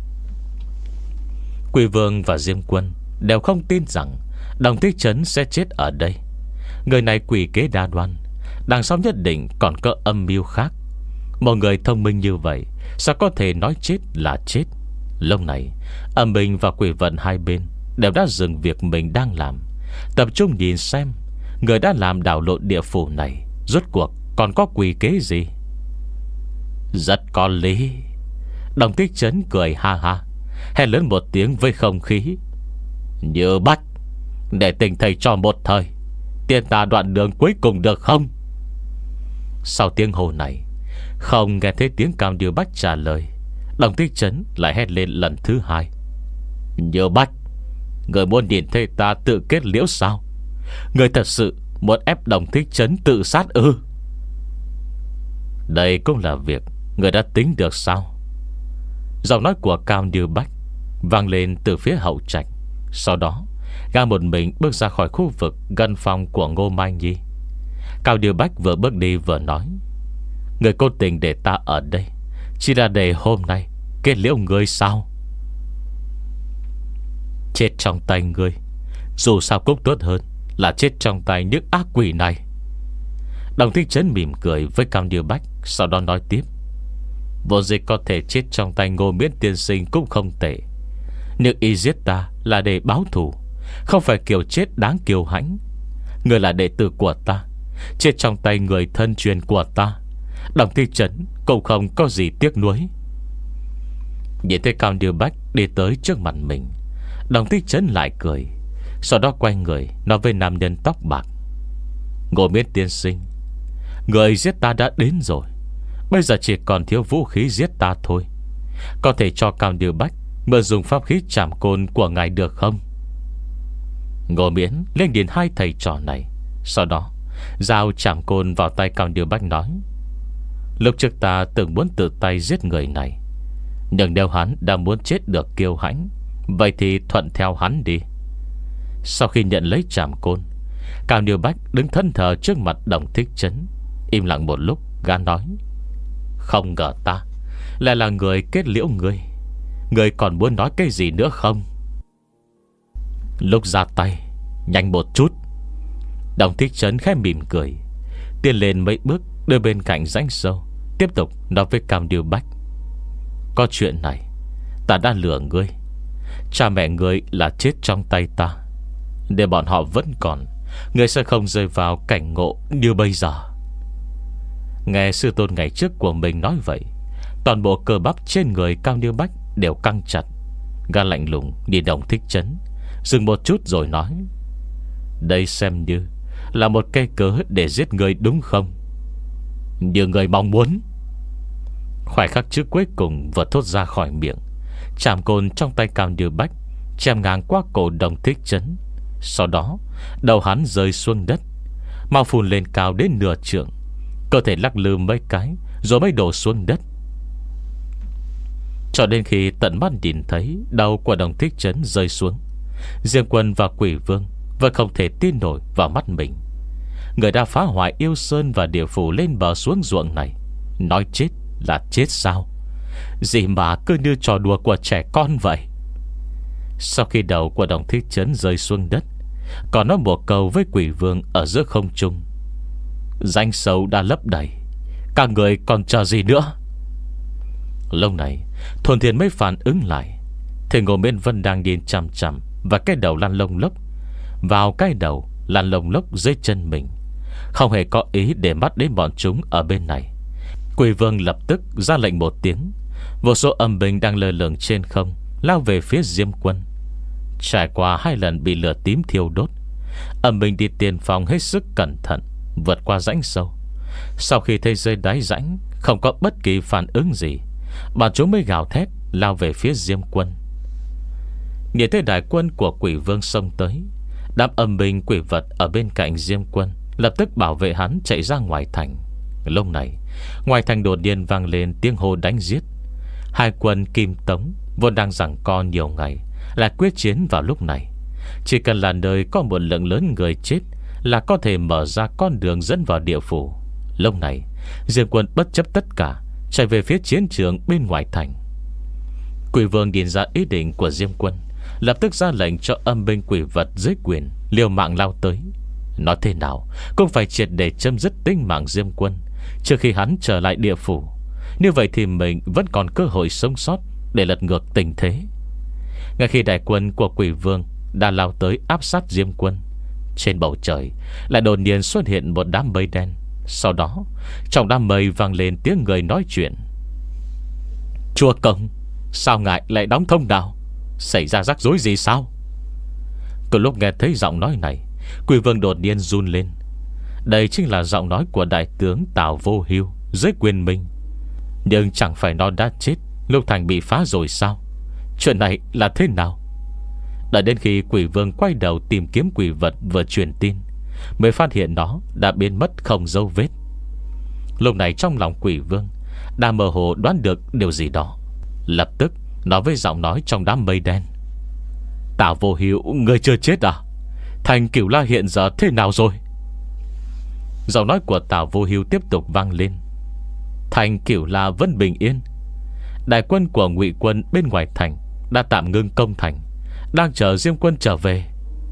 Quỷ Vương và Diêm Quân đều không tin rằng Đồng Thích Trấn sẽ chết ở đây. Người này quỷ kế đa đoan, đằng sau nhất định còn có âm mưu khác. Một người thông minh như vậy sao có thể nói chết là chết? Lúc này âm binh và quỷ vận hai bên đều đã dừng việc mình đang làm, tập trung nhìn xem người đã làm đảo lộn địa phủ này rốt cuộc còn có quỷ kế gì. Rất có lý. Đồng Thích Trấn cười ha ha, hét lớn một tiếng với không khí: Như Bách, để tình thầy cho một thời, tiên ta đoạn đường cuối cùng được không? Sau tiếng hô này, không nghe thấy tiếng Cao Như Bách trả lời, Đồng Thích Trấn lại hét lên lần thứ hai: Như Bách, người muốn nhìn thấy ta tự kết liễu sao? Người thật sự muốn ép Đồng Thích Trấn tự sát ư? Đây cũng là việc người đã tính được sao? Giọng nói của Cao Như Bách vang lên từ phía hậu trạch. Sau đó gã một mình bước ra khỏi khu vực gần phòng của Ngô Mai Nhi. Cao Như Bách vừa bước đi vừa nói: Người cố tình để ta ở đây chỉ là để hôm nay kết liễu ngươi sao? Chết trong tay ngươi dù sao cũng tốt hơn là chết trong tay những ác quỷ này. Đồng Thích Trấn mỉm cười với Cao Như Bách, sau đó nói tiếp: Vô dịch có thể chết trong tay Ngô Miễn tiên sinh cũng không tệ, nhưng y giết ta là để báo thù, không phải kiểu chết đáng kiêu hãnh. Người là đệ tử của ta, chết trong tay người thân truyền của ta, Đồng Thích Trấn cũng không có gì tiếc nuối. Nhìn thấy Cao Như Bách đi tới trước mặt mình, Đồng Thích Trấn lại cười, sau đó quay người nói với nam nhân tóc bạc: Ngô Miễn tiên sinh, người giết ta đã đến rồi, bây giờ chỉ còn thiếu vũ khí giết ta thôi. Có thể cho Cao Như Bách mượn dùng pháp khí trảm côn của ngài được không? Ngô Miễn lên nhìn hai thầy trò này, sau đó giao trảm côn vào tay Cao Như Bách nói: Lúc trước ta từng muốn tự tay giết người này, nhưng nếu hắn đã muốn chết được kiêu hãnh, vậy thì thuận theo hắn đi. Sau khi nhận lấy trảm côn, Cao Niêu Bách đứng thân thờ trước mặt Đồng Thích Trấn, im lặng một lúc, gã nói: Không ngờ ta lại là người kết liễu ngươi. Ngươi còn muốn nói cái gì nữa không? Lúc ra tay, nhanh một chút. Đồng Thích Trấn khẽ mỉm cười, tiến lên mấy bước, đưa bên cạnh rãnh sâu, tiếp tục nói với Cao Niêu Bách: Có chuyện này, ta đã lừa ngươi. Cha mẹ ngươi là chết trong tay ta. Để bọn họ vẫn còn, ngươi sẽ không rơi vào cảnh ngộ như bây giờ. Nghe sư tôn ngày trước của mình nói vậy, toàn bộ cơ bắp trên người Cao Niêu Bách đều căng chặt. Gã lạnh lùng nhìn Đồng Thích Trấn, dừng một chút rồi nói: Đây xem như là một cây cớ để giết người đúng không? Như người mong muốn. Khoảnh khắc trước cuối cùng vừa thốt ra khỏi miệng, trảm côn trong tay Cao Niêu Bách chém ngang qua cổ Đồng Thích Trấn. Sau đó đầu hắn rơi xuống đất, mau phun lên cao đến nửa trượng, cơ thể lắc lư mấy cái rồi mới đổ xuống đất. Cho đến khi tận mắt nhìn thấy đầu của Đồng Thích Trấn rơi xuống, Diêm Quân và Quỷ Vương vẫn không thể tin nổi vào mắt mình. Người đã phá hoại yêu sơn và địa phủ lên bờ xuống ruộng này, nói chết là chết sao? Gì mà cứ như trò đùa của trẻ con vậy. Sau khi đầu của Đồng Thích Trấn rơi xuống đất, còn nói một câu với Quỷ Vương ở giữa không trung: Danh sâu đã lấp đầy, các người còn chờ gì nữa? Lúc này Thuần Thiên mới phản ứng lại, thì Ngô Miễn Vân đang nhìn chằm chằm và cái đầu lăn lông lốc vào cái đầu lăn lông lốc dưới chân mình, không hề có ý để mắt đến bọn chúng ở bên này. Quỷ Vương lập tức ra lệnh một tiếng, vô số âm binh đang lơ lửng trên không lao về phía Diêm Quân. Trải qua hai lần bị lửa tím thiêu đốt, âm binh đi tiền phòng hết sức cẩn thận, vượt qua rãnh sâu. Sau khi thấy dưới đáy rãnh không có bất kỳ phản ứng gì, bọn chúng mới gào thét lao về phía Diêm Quân. Nhìn thấy đại quân của Quỷ Vương xông tới, đám âm binh quỷ vật ở bên cạnh Diêm Quân lập tức bảo vệ hắn chạy ra ngoài thành. Lúc này ngoài thành đột nhiên vang lên tiếng hô đánh giết. Hai quân Kim Tống vốn đang giằng co nhiều ngày lại quyết chiến vào lúc này. Chỉ cần là nơi có một lượng lớn người chết là có thể mở ra con đường dẫn vào địa phủ. Lúc này Diêm Quân bất chấp tất cả chạy về phía chiến trường bên ngoài thành. Quỷ Vương nhìn ra ý định của Diêm Quân, lập tức ra lệnh cho âm binh quỷ vật dưới quyền liều mạng lao tới. Nói thế nào cũng phải triệt để chấm dứt tính mạng Diêm Quân trước khi hắn trở lại địa phủ. Như vậy thì mình vẫn còn cơ hội sống sót để lật ngược tình thế. Ngay khi đại quân của Quỷ Vương đã lao tới áp sát Diêm Quân, trên bầu trời lại đột nhiên xuất hiện một đám mây đen. Sau đó trong đám mây vang lên tiếng người nói chuyện: Chùa Công, sao ngài lại đóng thông đạo? Xảy ra rắc rối gì sao? Từ lúc nghe thấy giọng nói này, Quỷ Vương đột nhiên run lên. Đây chính là giọng nói của đại tướng Tào Vô Hưu dưới quyền mình. Nhưng chẳng phải nó đã chết lúc thành bị phá rồi sao? Chuyện này là thế nào? Đợi đến khi Quỷ Vương quay đầu tìm kiếm quỷ vật vừa truyền tin, mới phát hiện nó đã biến mất không dấu vết. Lúc này trong lòng Quỷ Vương đã mơ hồ đoán được điều gì đó, lập tức nói với giọng nói trong đám mây đen: Tào Vô Hữu, người chưa chết à? Thành Cửu La hiện giờ thế nào rồi? Giọng nói của Tào Vô Hữu tiếp tục vang lên: Thành Cửu La vẫn bình yên. Đại quân của Ngụy quân bên ngoài thành đã tạm ngưng công thành, đang chờ Diêm Quân trở về.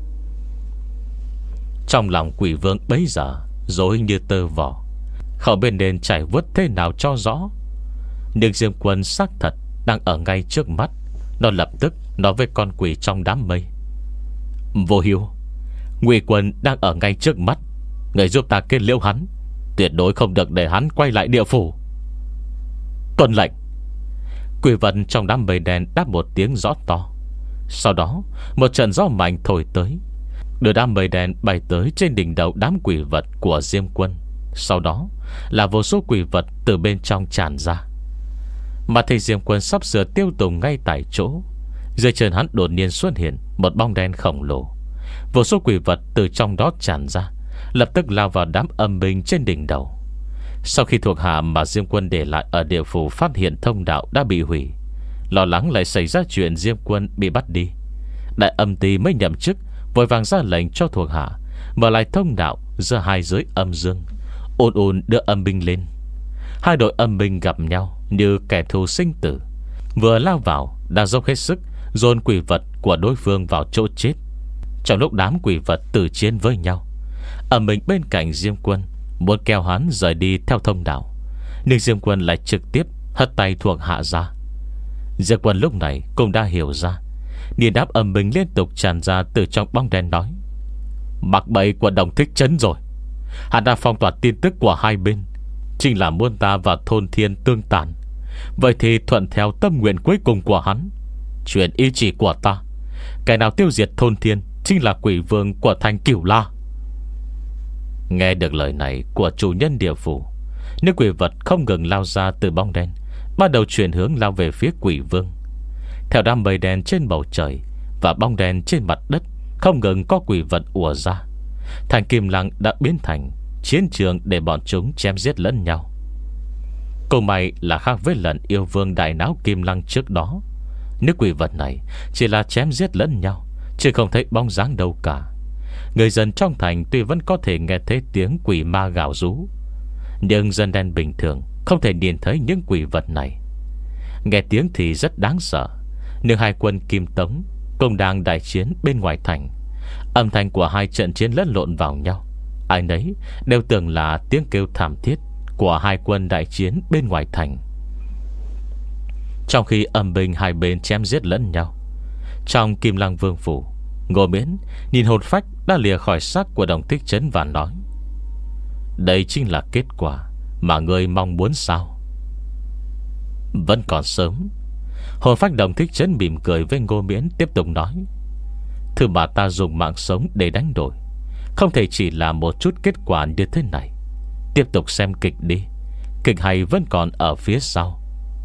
Trong lòng Quỷ Vương bấy giờ rối như tơ vò, không biết nên trải vuốt thế nào cho rõ. Nhưng Diêm Quân xác thật đang ở ngay trước mắt. Nó lập tức nói với con quỷ trong đám mây: Vô Hữu, Ngụy quân đang ở ngay trước mắt, người giúp ta kết liễu hắn, tuyệt đối không được để hắn quay lại địa phủ. Tuân lệnh. Quỷ vật trong đám mây đen đáp một tiếng rõ to. Sau đó một trận gió mạnh thổi tới, đưa đám mây đen bay tới trên đỉnh đầu đám quỷ vật của Diêm Quân. Sau đó là vô số quỷ vật từ bên trong tràn ra. Mà thấy Diêm Quân sắp sửa tiêu tùng ngay tại chỗ, dưới chân hắn đột nhiên xuất hiện một bóng đen khổng lồ. Vô số quỷ vật từ trong đó tràn ra, lập tức lao vào đám âm binh trên đỉnh đầu. Sau khi thuộc hạ mà Diêm Quân để lại ở địa phủ phát hiện thông đạo đã bị hủy, lo lắng lại xảy ra chuyện Diêm Quân bị bắt đi, đại âm ty mới nhậm chức, vội vàng ra lệnh cho thuộc hạ mở lại thông đạo giữa hai giới âm dương, ồn ồn đưa âm binh lên. Hai đội âm binh gặp nhau như kẻ thù sinh tử, vừa lao vào đã dốc hết sức dồn quỷ vật của đối phương vào chỗ chết. Trong lúc đám quỷ vật tử chiến với nhau, âm binh bên cạnh Diêm Quân muốn kéo hắn rời đi theo thông đạo, nhưng Diêm Quân lại trực tiếp hất tay thuộc hạ ra. Diêm Quân lúc này cũng đã hiểu ra, niên đáp âm binh liên tục tràn ra từ trong bóng đen nói: mặc bẫy của Đồng Thích Trấn rồi. Hắn đã phong tỏa tin tức của hai bên, chính là muốn ta và thôn thiên tương tàn. Vậy thì thuận theo tâm nguyện cuối cùng của hắn, truyền ý chỉ của ta, kẻ nào tiêu diệt thôn thiên chính là quỷ vương của thành Cửu La. Nghe được lời này của chủ nhân địa phủ, những quỷ vật không ngừng lao ra từ bóng đen, bắt đầu chuyển hướng lao về phía quỷ vương. Theo đám mây đen trên bầu trời và bóng đen trên mặt đất, không ngừng có quỷ vật ùa ra. Thành Kim Lăng đã biến thành chiến trường để bọn chúng chém giết lẫn nhau. Câu may là khác với lần yêu vương đại náo Kim Lăng trước đó, nước quỷ vật này chỉ là chém giết lẫn nhau, chứ không thấy bóng dáng đâu cả. Người dân trong thành tuy vẫn có thể nghe thấy tiếng quỷ ma gào rú, nhưng dân đen bình thường không thể nhìn thấy những quỷ vật này. Nghe tiếng thì rất đáng sợ, nhưng hai quân Kim Tống cũng đang đại chiến bên ngoài thành. Âm thanh của hai trận chiến lẫn lộn vào nhau, ai nấy đều tưởng là tiếng kêu thảm thiết của hai quân đại chiến bên ngoài thành. Trong khi âm binh hai bên chém giết lẫn nhau, trong Kim Lăng Vương phủ, Ngô Miễn nhìn hồn phách đã lìa khỏi xác của Đồng Thích Trấn và nói: đây chính là kết quả mà ngươi mong muốn sao? Vẫn còn sớm. Hồn phách Đồng Thích Trấn mỉm cười với Ngô Miễn, tiếp tục nói: thứ mà ta dùng mạng sống để đánh đổi không thể chỉ là một chút kết quả như thế này. Tiếp tục xem kịch đi, kịch hay vẫn còn ở phía sau.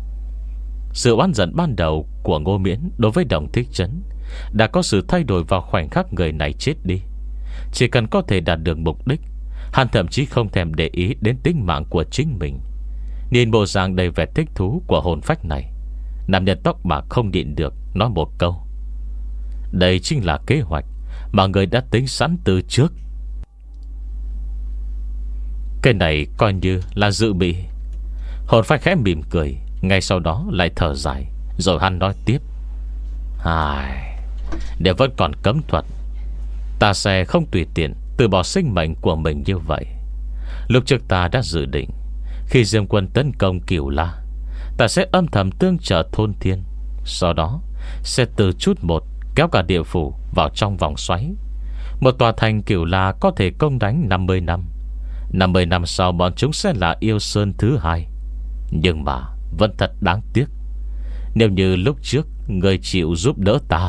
Sự oán giận ban đầu của Ngô Miễn đối với Đồng Thích Trấn đã có sự thay đổi vào khoảnh khắc người này chết đi. Chỉ cần có thể đạt được mục đích, hắn thậm chí không thèm để ý đến tính mạng của chính mình. Nhìn bộ dạng đầy vẻ thích thú của hồn phách này, nam nhân tóc bạc không nhịn được nói một câu: đây chính là kế hoạch mà người đã tính sẵn từ trước. Cái này coi như là dự bị. Hồn phách khẽ mỉm cười, ngay sau đó lại thở dài, rồi hắn nói tiếp: ai, nếu vẫn còn cấm thuật, ta sẽ không tùy tiện từ bỏ sinh mệnh của mình như vậy. Lúc trước ta đã dự định, khi Diêm Quân tấn công Cửu La, ta sẽ âm thầm tương trợ thôn thiên, sau đó sẽ từ chút một kéo cả địa phủ vào trong vòng xoáy. Một tòa thành Cửu La có thể công đánh năm mươi năm. năm mươi năm sau bọn chúng sẽ là Yêu Sơn thứ hai. Nhưng mà vẫn thật đáng tiếc, nếu như lúc trước người chịu giúp đỡ ta,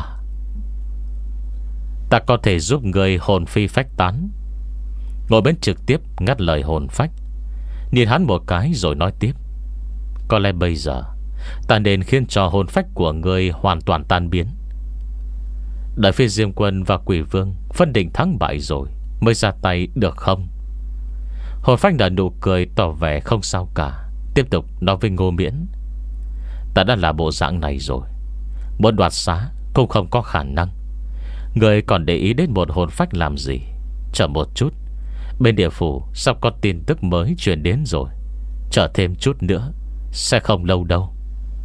ta có thể giúp người hồn phi phách tán. Ngồi bên trực tiếp ngắt lời hồn phách, nhìn hắn một cái rồi nói tiếp: có lẽ bây giờ ta nên khiến cho hồn phách của người hoàn toàn tan biến. Đợi phía Diêm Quân và Quỷ Vương phân định thắng bại rồi mới ra tay được không? Hồn phách nở nụ cười tỏ vẻ không sao cả, tiếp tục nói với Ngô Miễn: ta đã là bộ dạng này rồi, muốn đoạt xá cũng không có khả năng. Người còn để ý đến một hồn phách làm gì? Chờ một chút, bên địa phủ sắp có tin tức mới truyền đến rồi. Chờ thêm chút nữa, sẽ không lâu đâu.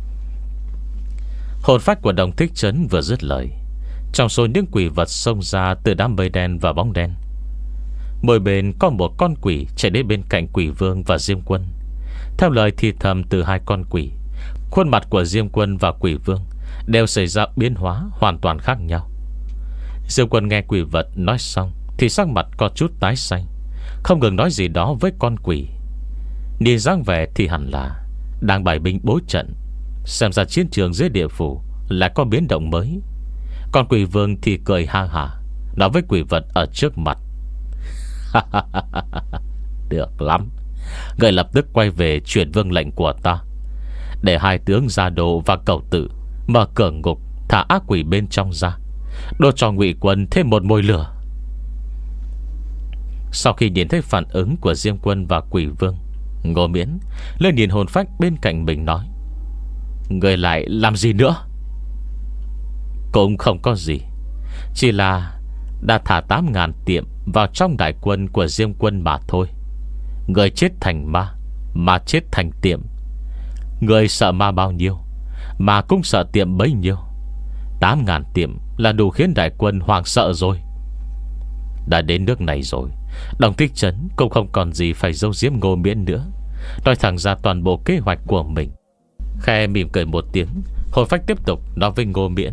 Hồn phách của Đồng Thích Trấn vừa dứt lời, trong số những quỷ vật xông ra từ đám mây đen và bóng đen, mỗi bên có một con quỷ chạy đến bên cạnh Quỷ Vương và Diêm Quân. Theo lời thì thầm từ hai con quỷ, khuôn mặt của Diêm Quân và Quỷ Vương đều xảy ra biến hóa hoàn toàn khác nhau. Diêm Quân nghe quỷ vật nói xong thì sắc mặt có chút tái xanh, không ngừng nói gì đó với con quỷ. Nhìn dáng vẻ thì hẳn là đang bày binh bố trận, xem ra chiến trường dưới địa phủ lại có biến động mới. Còn Quỷ Vương thì cười ha hả, nói với quỷ vật ở trước mặt: được lắm, người lập tức quay về truyền vương lệnh của ta, để hai tướng Gia Đồ và Cầu Tử mở cửa ngục, thả ác quỷ bên trong ra, đốt cho Ngụy Quân thêm một mồi lửa. Sau khi nhìn thấy phản ứng của Diêm Quân và Quỷ Vương, Ngô Miễn lên nhìn hồn phách bên cạnh mình nói: Người lại làm gì nữa? Cũng không có gì, chỉ là đã thả tám ngàn tiệm vào trong đại quân của Diêm quân mà thôi. Người chết thành ma, mà chết thành tiệm. Người sợ ma bao nhiêu, mà cũng sợ tiệm bấy nhiêu. Tám ngàn tiệm là đủ khiến đại quân hoảng sợ rồi. Đã đến nước này rồi, Đồng Thích Trấn cũng không còn gì phải giấu giếm Ngô Miễn nữa, nói thẳng ra toàn bộ kế hoạch của mình. Khe mỉm cười một tiếng, hồn phách tiếp tục nói với Ngô Miễn: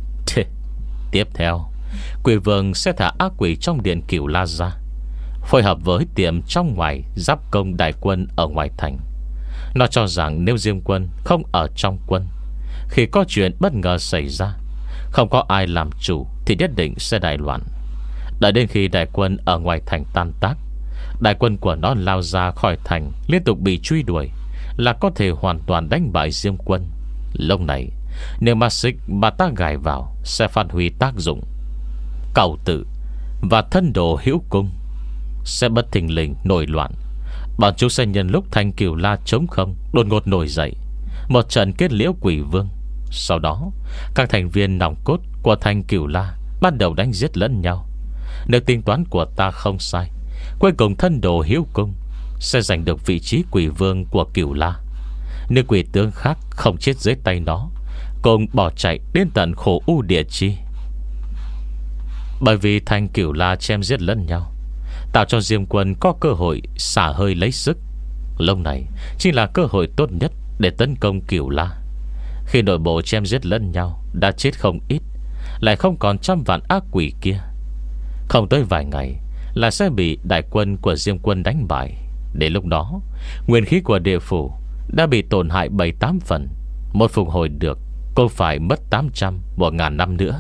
Tiếp theo, Quỷ Vương sẽ thả ác quỷ trong điện Cửu La ra, phối hợp với tiệm trong ngoài giáp công đại quân ở ngoài thành. Nó cho rằng nếu Diêm quân không ở trong quân, khi có chuyện bất ngờ xảy ra, không có ai làm chủ thì nhất định sẽ đại loạn. Đợi đến khi đại quân ở ngoài thành tan tác, đại quân của nó lao ra khỏi thành, liên tục bị truy đuổi, là có thể hoàn toàn đánh bại Diêm quân. Lúc này, nếu ma xích mà ta gài vào sẽ phát huy tác dụng. Cầu Tử và thân đồ Hữu Cung sẽ bất thình lình nổi loạn. Bọn chúng sẽ nhân lúc thành Cửu La trống không đột ngột nổi dậy, một trận kết liễu Quỷ Vương. Sau đó, các thành viên nòng cốt của thành Cửu La bắt đầu đánh giết lẫn nhau. Nếu tính toán của ta không sai, cuối cùng thân đồ Hiếu Cung sẽ giành được vị trí Quỷ Vương của Cửu La. Nếu quỷ tướng khác không chết dưới tay nó, cùng bỏ chạy đến tận Khổ U Địa Chi. Bởi vì thành Cửu La chém giết lẫn nhau, tạo cho Diêm quân có cơ hội xả hơi lấy sức. Lúc này chính là cơ hội tốt nhất để tấn công Cửu La. Khi nội bộ chém giết lẫn nhau đã chết không ít, lại không còn trăm vạn ác quỷ kia, không tới vài ngày là sẽ bị đại quân của Diêm quân đánh bại. Đến lúc đó, nguyên khí của địa phủ đã bị tổn hại bảy tám phần, một phục hồi được cũng phải mất tám trăm, một ngàn năm nữa.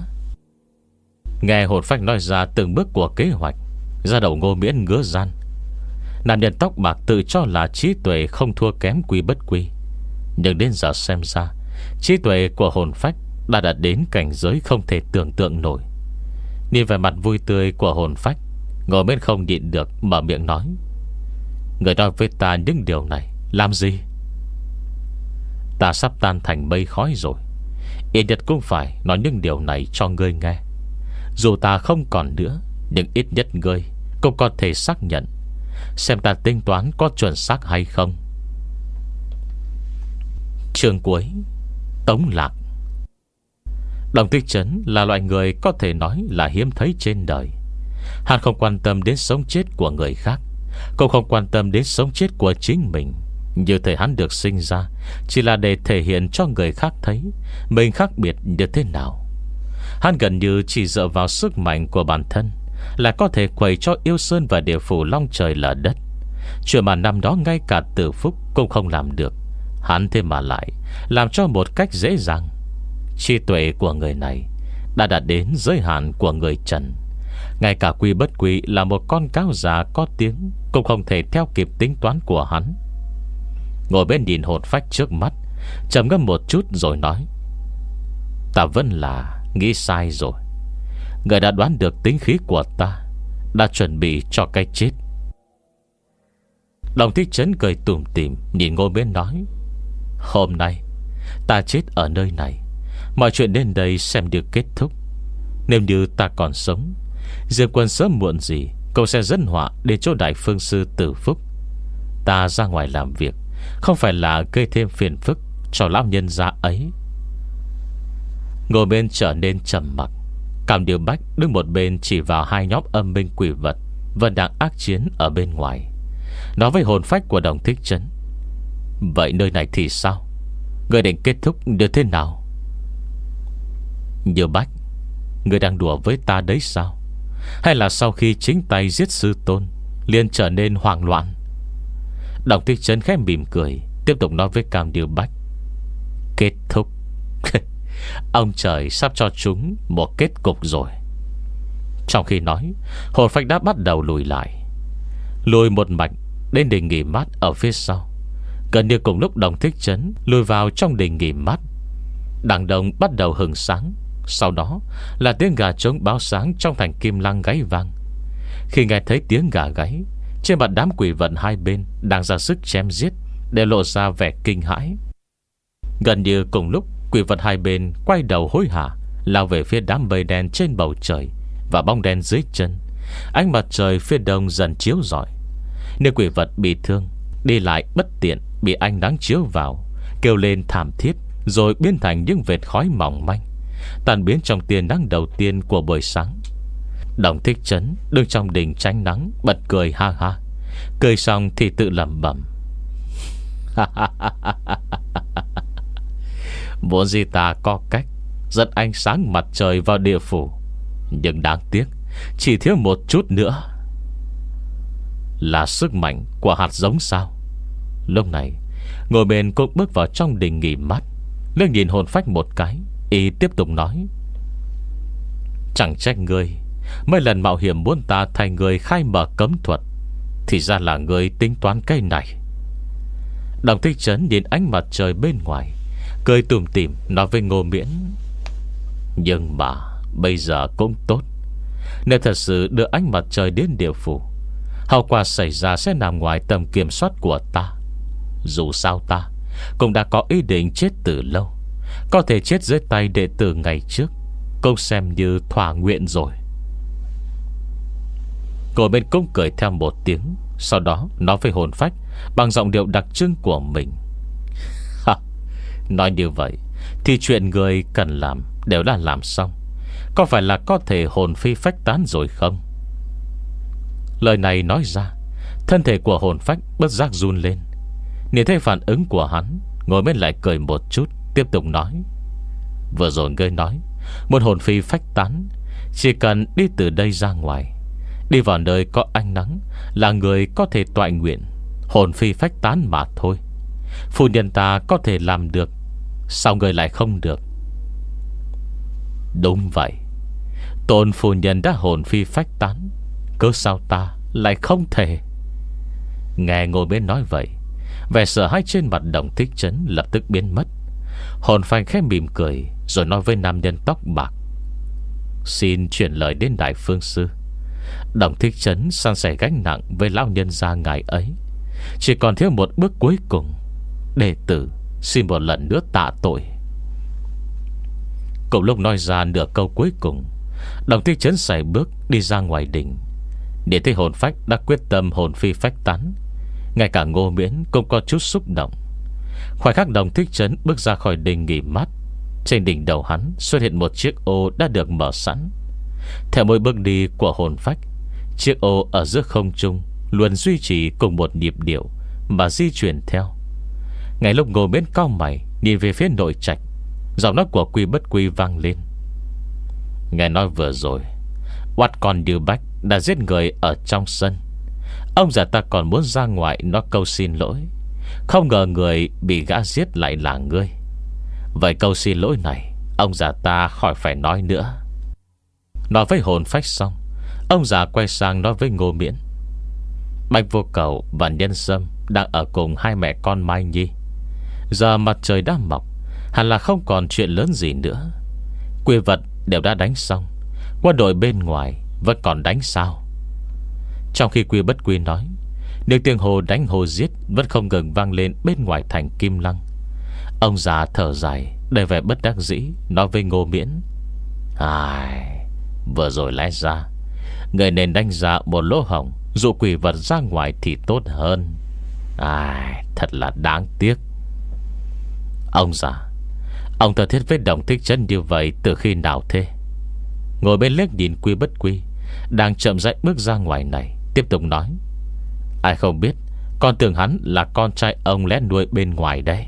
Nghe hồn phách nói ra từng bước của kế hoạch, da đầu Ngô Miễn ngứa ran. Nạn nhân tóc bạc tự cho là trí tuệ không thua kém Quy Bất Quy, nhưng đến giờ xem ra, trí tuệ của hồn phách đã đạt đến cảnh giới không thể tưởng tượng nổi. Nhìn về mặt vui tươi của hồn phách, Ngô Miễn không nhịn được mở miệng nói: Người nói với ta những điều này làm gì? Ta sắp tan thành mây khói rồi, ít nhất cũng phải nói những điều này cho ngươi nghe. Dù ta không còn nữa, nhưng ít nhất ngươi cũng có thể xác nhận xem ta tính toán có chuẩn xác hay không. Chương cuối. Tống Lạc. Đồng Thích Trấn là loại người có thể nói là hiếm thấy trên đời. Hắn không quan tâm đến sống chết của người khác, cũng không quan tâm đến sống chết của chính mình. Như thể hắn được sinh ra chỉ là để thể hiện cho người khác thấy mình khác biệt như thế nào. Hắn gần như chỉ dựa vào sức mạnh của bản thân là có thể quậy cho Yêu Sơn và địa phủ long trời lở đất. Chuyện mà năm đó ngay cả Tử Phúc cũng không làm được, hắn thế mà lại làm cho một cách dễ dàng. Trí tuệ của người này đã đạt đến giới hạn của người trần. Ngay cả Quy Bất Quy là một con cáo già có tiếng cũng không thể theo kịp tính toán của hắn. Ngồi bên nhìn hồn phách trước mắt, trầm ngâm một chút rồi nói: Ta vẫn là nghĩ sai rồi. Người đã đoán được tính khí của ta, đã chuẩn bị cho cái chết. Đồng Thích Trấn cười tủm tỉm nhìn Ngô Miễn nói: Hôm nay ta chết ở nơi này, mọi chuyện đến đây xem được kết thúc. Nếu như ta còn sống, Diêm quân sớm muộn gì cậu sẽ dẫn họa đến chỗ Đại Phương Sư Tử Phúc. Ta ra ngoài làm việc không phải là gây thêm phiền phức cho lão nhân gia ấy. Ngồi bên trở nên trầm mặc. Cảm Điều Bách đứng một bên chỉ vào hai nhóm âm binh quỷ vật vẫn đang ác chiến ở bên ngoài, nói với hồn phách của Đồng Thích Trấn: Vậy nơi này thì sao? Người định kết thúc như thế nào? Điều Bách, người đang đùa với ta đấy sao? Hay là sau khi chính tay giết sư tôn liền trở nên hoang loạn? Đồng Thích Trấn khẽ mỉm cười, tiếp tục nói với Cam Điều Bách: Kết thúc? Ông trời sắp cho chúng một kết cục rồi. Trong khi nói, hồn phách đã bắt đầu lùi lại, lùi một mạch đến đình nghỉ mát ở phía sau. Gần như cùng lúc Đồng Thích Trấn lùi vào trong đình nghỉ mát, đằng đồng bắt đầu hừng sáng. Sau đó là tiếng gà trống báo sáng trong thành Kim Lăng gáy vang. Khi nghe thấy tiếng gà gáy, Trên mặt đám quỷ vật hai bên đang ra sức chém giết đều lộ ra vẻ kinh hãi. Gần như cùng lúc, quỷ vật hai bên quay đầu hối hả lao về phía đám mây đen trên bầu trời và bóng đen dưới chân. Ánh mặt trời phía đông dần chiếu rọi. Nếu quỷ vật bị thương, đi lại bất tiện, bị ánh nắng chiếu vào, kêu lên thảm thiết, rồi biến thành những vệt khói mỏng manh, tan biến trong tia nắng đầu tiên của buổi sáng. Đồng Thích Trấn đứng trong đỉnh tránh nắng, bật cười ha ha. Cười xong thì tự lẩm bẩm: vốn gì ta có cách dẫn ánh sáng mặt trời vào địa phủ, nhưng đáng tiếc chỉ thiếu một chút nữa. Là sức mạnh của hạt giống sao? Lúc này ngồi bên cũng bước vào trong đình nghỉ mát, liếc nhìn hồn phách một cái, y tiếp tục nói: chẳng trách ngươi mấy lần mạo hiểm muốn ta thành người khai mở cấm thuật, thì ra là ngươi tính toán cái này. Đồng Thích Trấn nhìn ánh mặt trời bên ngoài, cười tủm tỉm nói với Ngô Miễn: nhưng mà bây giờ cũng tốt. Nếu thật sự đưa ánh mặt trời đến địa phủ, hậu quả xảy ra sẽ nằm ngoài tầm kiểm soát của ta. Dù sao ta cũng đã có ý định chết từ lâu, có thể chết dưới tay đệ tử ngày trước cũng xem như thỏa nguyện rồi. Ngồi bên cũng cười theo một tiếng, sau đó nói với hồn phách bằng giọng điệu đặc trưng của mình: nói như vậy thì chuyện người cần làm đều đã làm xong, có phải là có thể hồn phi phách tán rồi không? Lời này nói ra, thân thể của hồn phách bất giác run lên. Nhìn thấy phản ứng của hắn, ngồi bên lại cười một chút, tiếp tục nói: vừa rồi ngươi nói một hồn phi phách tán, chỉ cần đi từ đây ra ngoài, đi vào nơi có ánh nắng, là người có thể toại nguyện hồn phi phách tán mà thôi. Phu nhân ta có thể làm được, sao người lại không được? Đúng vậy, tôn phu nhân đã hồn phi phách tán, cớ sao ta lại không thể? Nghe ngồi bên nói vậy, vẻ sợ hãi trên mặt Đồng Thích Trấn lập tức biến mất. Hồn phách khẽ mỉm cười, rồi nói với nam nhân tóc bạc: xin chuyển lời đến đại phương sư. Đồng Thích Trấn san sẻ gánh nặng với lão nhân gia ngài ấy, chỉ còn thiếu một bước cuối cùng. Đệ tử xin một lần nữa tạ tội. Cùng lúc nói ra nửa câu cuối cùng, Đồng Thích Trấn sải bước đi ra ngoài đình. Để thấy hồn phách đã quyết tâm hồn phi phách tán, ngay cả Ngô Miễn cũng có chút xúc động. Khoảnh khắc Đồng Thích Trấn bước ra khỏi đình nghỉ mát, trên đỉnh đầu hắn xuất hiện một chiếc ô đã được mở sẵn. Theo mỗi bước đi của hồn phách, chiếc ô ở giữa không trung luôn duy trì cùng một nhịp điệu mà di chuyển theo. Ngay lúc Ngô Miễn cau mày nhìn về phía nội trạch, giọng nói của Quy Bất Quy vang lên: nghe nói vừa rồi oát con Như Bách đã giết người ở trong sân. Ông già ta còn muốn ra ngoài nói câu xin lỗi, không ngờ người bị gã giết lại là ngươi. Vậy câu xin lỗi này ông già ta khỏi phải nói nữa. Nói với hồn phách xong, ông già quay sang nói với Ngô Miễn: Bạch Vô Cầu và Nhân Sâm đang ở cùng hai mẹ con Mai Nhi. Giờ mặt trời đã mọc, hẳn là không còn chuyện lớn gì nữa. Quỷ vật đều đã đánh xong, quân đội bên ngoài vẫn còn đánh sao? Trong khi Quy Bất Quy nói, những tiếng hồ đánh hồ giết vẫn không ngừng vang lên bên ngoài thành Kim Lăng. Ông già thở dài đầy vẻ bất đắc dĩ, nói với Ngô Miễn: ai, vừa rồi lẽ ra người nên đánh ra một lỗ hổng, dụ quỷ vật ra ngoài thì tốt hơn. Ai, thật là đáng tiếc. Ông già, ông thân thiết với Đồng Thích Trấn như vậy từ khi nào thế? Ngồi bên liếc nhìn Quy Bất Quy đang chậm rãi bước ra ngoài này, tiếp tục nói: ai không biết, con tưởng hắn là con trai ông lén nuôi bên ngoài đây.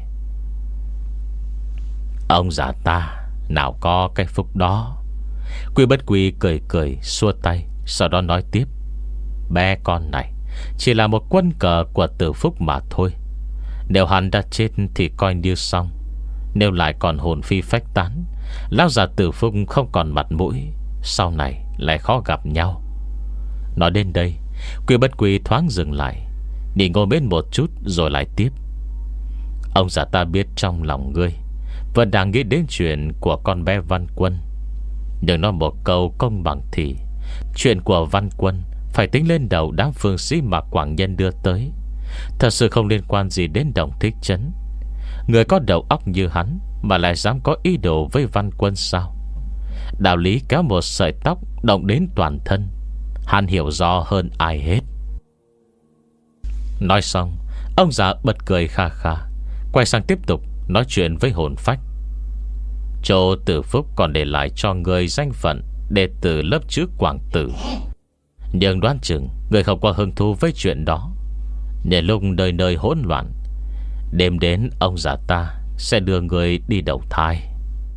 Ông già ta nào có cái phúc đó. Quy Bất Quy cười cười xua tay, sau đó nói tiếp: bé con này chỉ là một quân cờ của Tử Phúc mà thôi. Nếu hắn đã chết thì coi như xong. Nếu lại còn hồn phi phách tán, lão già Tử Phúc không còn mặt mũi, sau này lại khó gặp nhau. Nói đến đây, Quy Bất Quy thoáng dừng lại, nhìn Ngô Miễn một chút rồi lại tiếp: ông già ta biết trong lòng ngươi vẫn đang nghĩ đến chuyện của con bé Văn Quân. Nhưng nói một câu công bằng thì chuyện của Văn Quân phải tính lên đầu đám phương sĩ mà Quảng Nhân đưa tới, thật sự không liên quan gì đến Đồng Thích Trấn. Người có đầu óc như hắn mà lại dám có ý đồ với Văn Quân sao? Đạo lý kéo một sợi tóc động đến toàn thân, hắn hiểu rõ hơn ai hết. Nói xong, ông già bật cười kha kha, quay sang tiếp tục nói chuyện với hồn phách. Chỗ Tử Phúc còn để lại cho người danh phận đệ tử lớp chữ Quảng Tử, nhưng đoán chừng người không có hứng thú với chuyện đó, nên lúc nơi nơi hỗn loạn, đêm đến ông già ta sẽ đưa người đi đầu thai.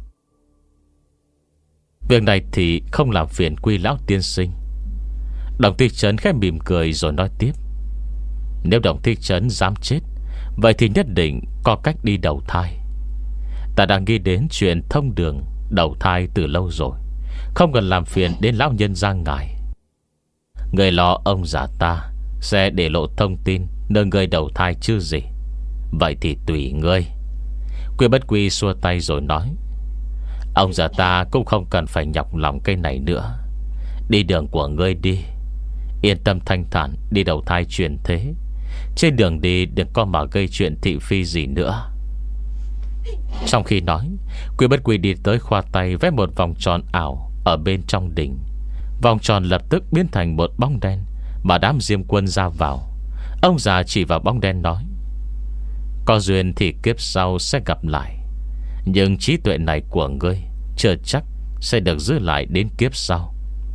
Việc này thì không làm phiền Quy lão tiên sinh. Đồng Thích Trấn khẽ mỉm cười rồi nói tiếp. Nếu Đồng Thích Trấn dám chết, vậy thì nhất định có cách đi đầu thai. Ta đang nghĩ đến chuyện thông đường đầu thai từ lâu rồi, không cần làm phiền đến lão nhân gia ngài. Người lo ông già ta sẽ để lộ thông tin nơi người đầu thai chứ gì. Vậy thì tùy ngươi. Quy Bất Quy xua tay rồi nói. Ông già ta cũng không cần phải nhọc lòng cái này nữa. Đi đường của ngươi đi, yên tâm thanh thản đi đầu thai chuyển thế. Trên đường đi đừng có mà gây chuyện thị phi gì nữa. Trong khi nói, Quy Bất Quy đi tới khoa tay vẽ một vòng tròn ảo ở bên trong đỉnh. Vòng tròn lập tức biến thành một bóng đen mà đám diêm quân ra vào. Ông già chỉ vào bóng đen nói. Có duyên thì kiếp sau sẽ gặp lại, nhưng trí tuệ này của ngươi chưa chắc sẽ được giữ lại đến kiếp sau.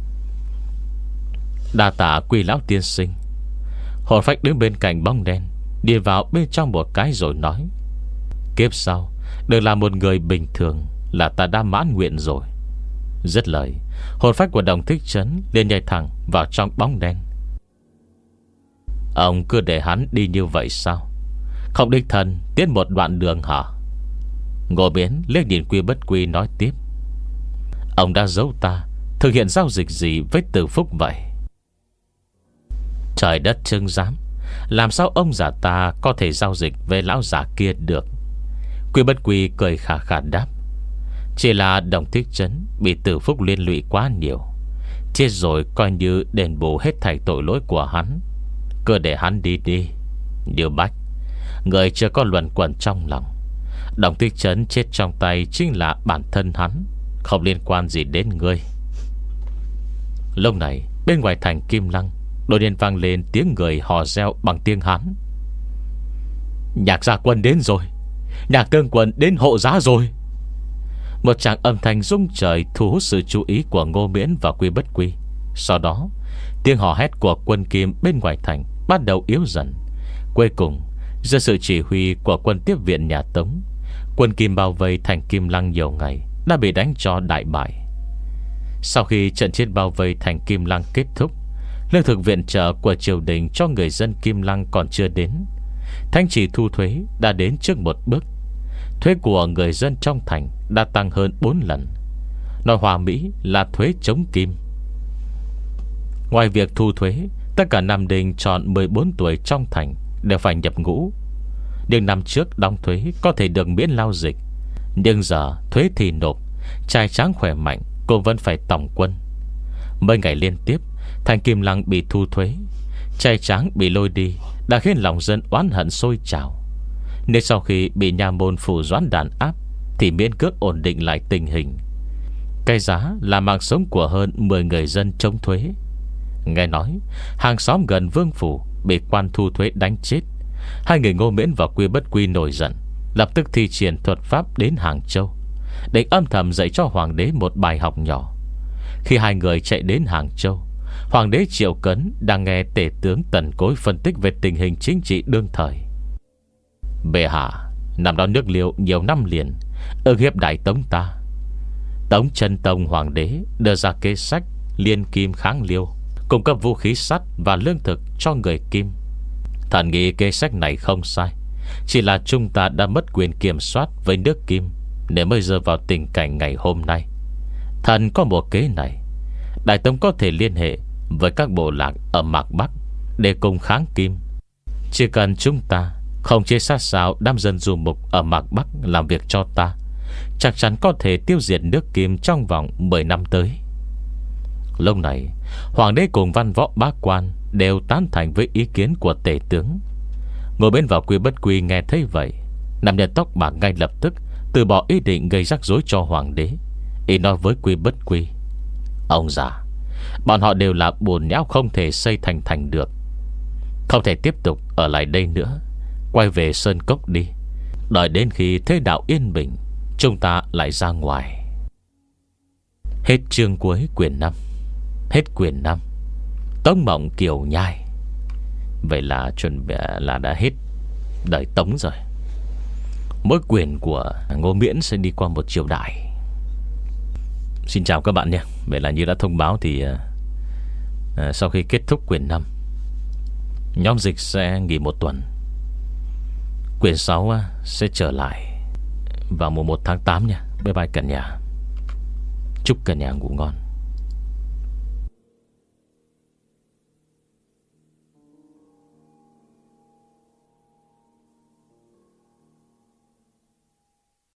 Đa tạ Quy lão tiên sinh. Hồn phách đứng bên cạnh bóng đen, đi vào bên trong một cái rồi nói. Kiếp sau được là một người bình thường là ta đã mãn nguyện rồi. Dứt lời, hồn phách của Đồng Thích Trấn liền nhảy thẳng vào trong bóng đen. Ông cứ để hắn đi như vậy sao? Không đích thân tiến một đoạn đường hả? Ngô Miễn liếc nhìn Quy Bất Quy nói tiếp. Ông đã giấu ta thực hiện giao dịch gì với Tử Phúc vậy? Trời đất chứng giám, làm sao ông già ta có thể giao dịch với lão già kia được? Quy Bất Quy cười khà khà đáp. Chỉ là Đồng Thích Trấn bị Tử Phúc liên lụy quá nhiều, chết rồi coi như đền bù hết thảy tội lỗi của hắn. Cứ để hắn đi đi. Điều Bách, người chưa có luẩn quẩn trong lòng. Đồng Thích Trấn chết trong tay chính là bản thân hắn, không liên quan gì đến ngươi. Lúc này bên ngoài thành Kim Lăng đột nhiên vang lên tiếng người hò reo bằng tiếng Hán. Nhạc gia quân đến rồi, Nhạc tương quân đến hộ giá rồi. Một tràng âm thanh rung trời thu hút sự chú ý của Ngô Miễn và Quy Bất Quy. Sau đó tiếng hò hét của quân Kim bên ngoài thành bắt đầu yếu dần. Cuối cùng dưới sự chỉ huy của quân tiếp viện nhà Tống, quân Kim bao vây thành Kim Lăng nhiều ngày đã bị đánh cho đại bại. Sau khi trận chiến bao vây thành Kim Lăng kết thúc, lương thực viện trợ của triều đình cho người dân Kim Lăng còn chưa đến. Thanh trì thu thuế đã đến trước một bước. Thuế của người dân trong thành đã tăng hơn bốn lần. Nói hòa mỹ là thuế chống kim. Ngoài việc thu thuế, tất cả Nam Đinh tròn mười bốn tuổi trong thành đều phải nhập ngũ. Nhưng năm trước đóng thuế có thể được miễn lao dịch, nhưng giờ thuế thì nộp. Trai tráng khỏe mạnh cũng vẫn phải tổng quân. Mấy ngày liên tiếp thành Kim Lăng bị thu thuế, trai tráng bị lôi đi, đã khiến lòng dân oán hận sôi trào. Nên sau khi bị nhà môn phủ doãn đàn áp thì miễn cước ổn định lại tình hình. Cái giá là mạng sống của hơn mười người dân chống thuế. Nghe nói hàng xóm gần vương phủ bị quan thu thuế đánh chết. Hai người Ngô Miễn và Quy Bất Quy nổi giận, lập tức thi triển thuật pháp đến Hàng Châu, để âm thầm dạy cho hoàng đế một bài học nhỏ. Khi hai người chạy đến Hàng Châu, hoàng đế Triệu Cấn đang nghe tể tướng Tần Cối phân tích về tình hình chính trị đương thời. Bệ hạ, năm đó nước Liêu nhiều năm liền ức hiếp Đại Tống ta. Tống Chân Tông hoàng đế đưa ra kế sách liên kim kháng Liêu, cung cấp vũ khí sắt và lương thực cho người Kim. Thần nghĩ kế sách này không sai, chỉ là chúng ta đã mất quyền kiểm soát với nước Kim, nên mới rơi vào tình cảnh ngày hôm nay. Thần có một kế này, Đại Tống có thể liên hệ với các bộ lạc ở Mạc Bắc để cùng kháng Kim. Chỉ cần chúng ta không chế sát sao đám dân du mục ở Mạc Bắc làm việc cho ta, chắc chắn có thể tiêu diệt nước Kim trong vòng mười năm tới. Lúc này hoàng đế cùng văn võ bá quan đều tán thành với ý kiến của tể tướng. Ngồi bên vào Quy Bất Quy nghe thấy vậy, nam nhân tóc bạc ngay lập tức từ bỏ ý định gây rắc rối cho hoàng đế. Ý nói với Quy Bất Quy: ông già, bọn họ đều là bùn nhão không thể xây thành thành được, không thể tiếp tục ở lại đây nữa. Quay về Sơn Cốc đi. Đợi đến khi thế đạo yên bình, chúng ta lại ra ngoài. Hết chương cuối quyển năm. Hết quyển năm. Tống Mộng Kiều Nhai. Vậy là chuẩn bị là đã hết đời Tống rồi. Mỗi quyển của Ngô Miễn sẽ đi qua một triều đại. Xin chào các bạn nhé. Vậy là như đã thông báo thì à, sau khi kết thúc quyển năm, nhóm dịch sẽ nghỉ một tuần. Quyển sáu à, sẽ trở lại vào mùng một tháng tám nha. Bye bye cả nhà. Chúc cả nhà ngủ ngon.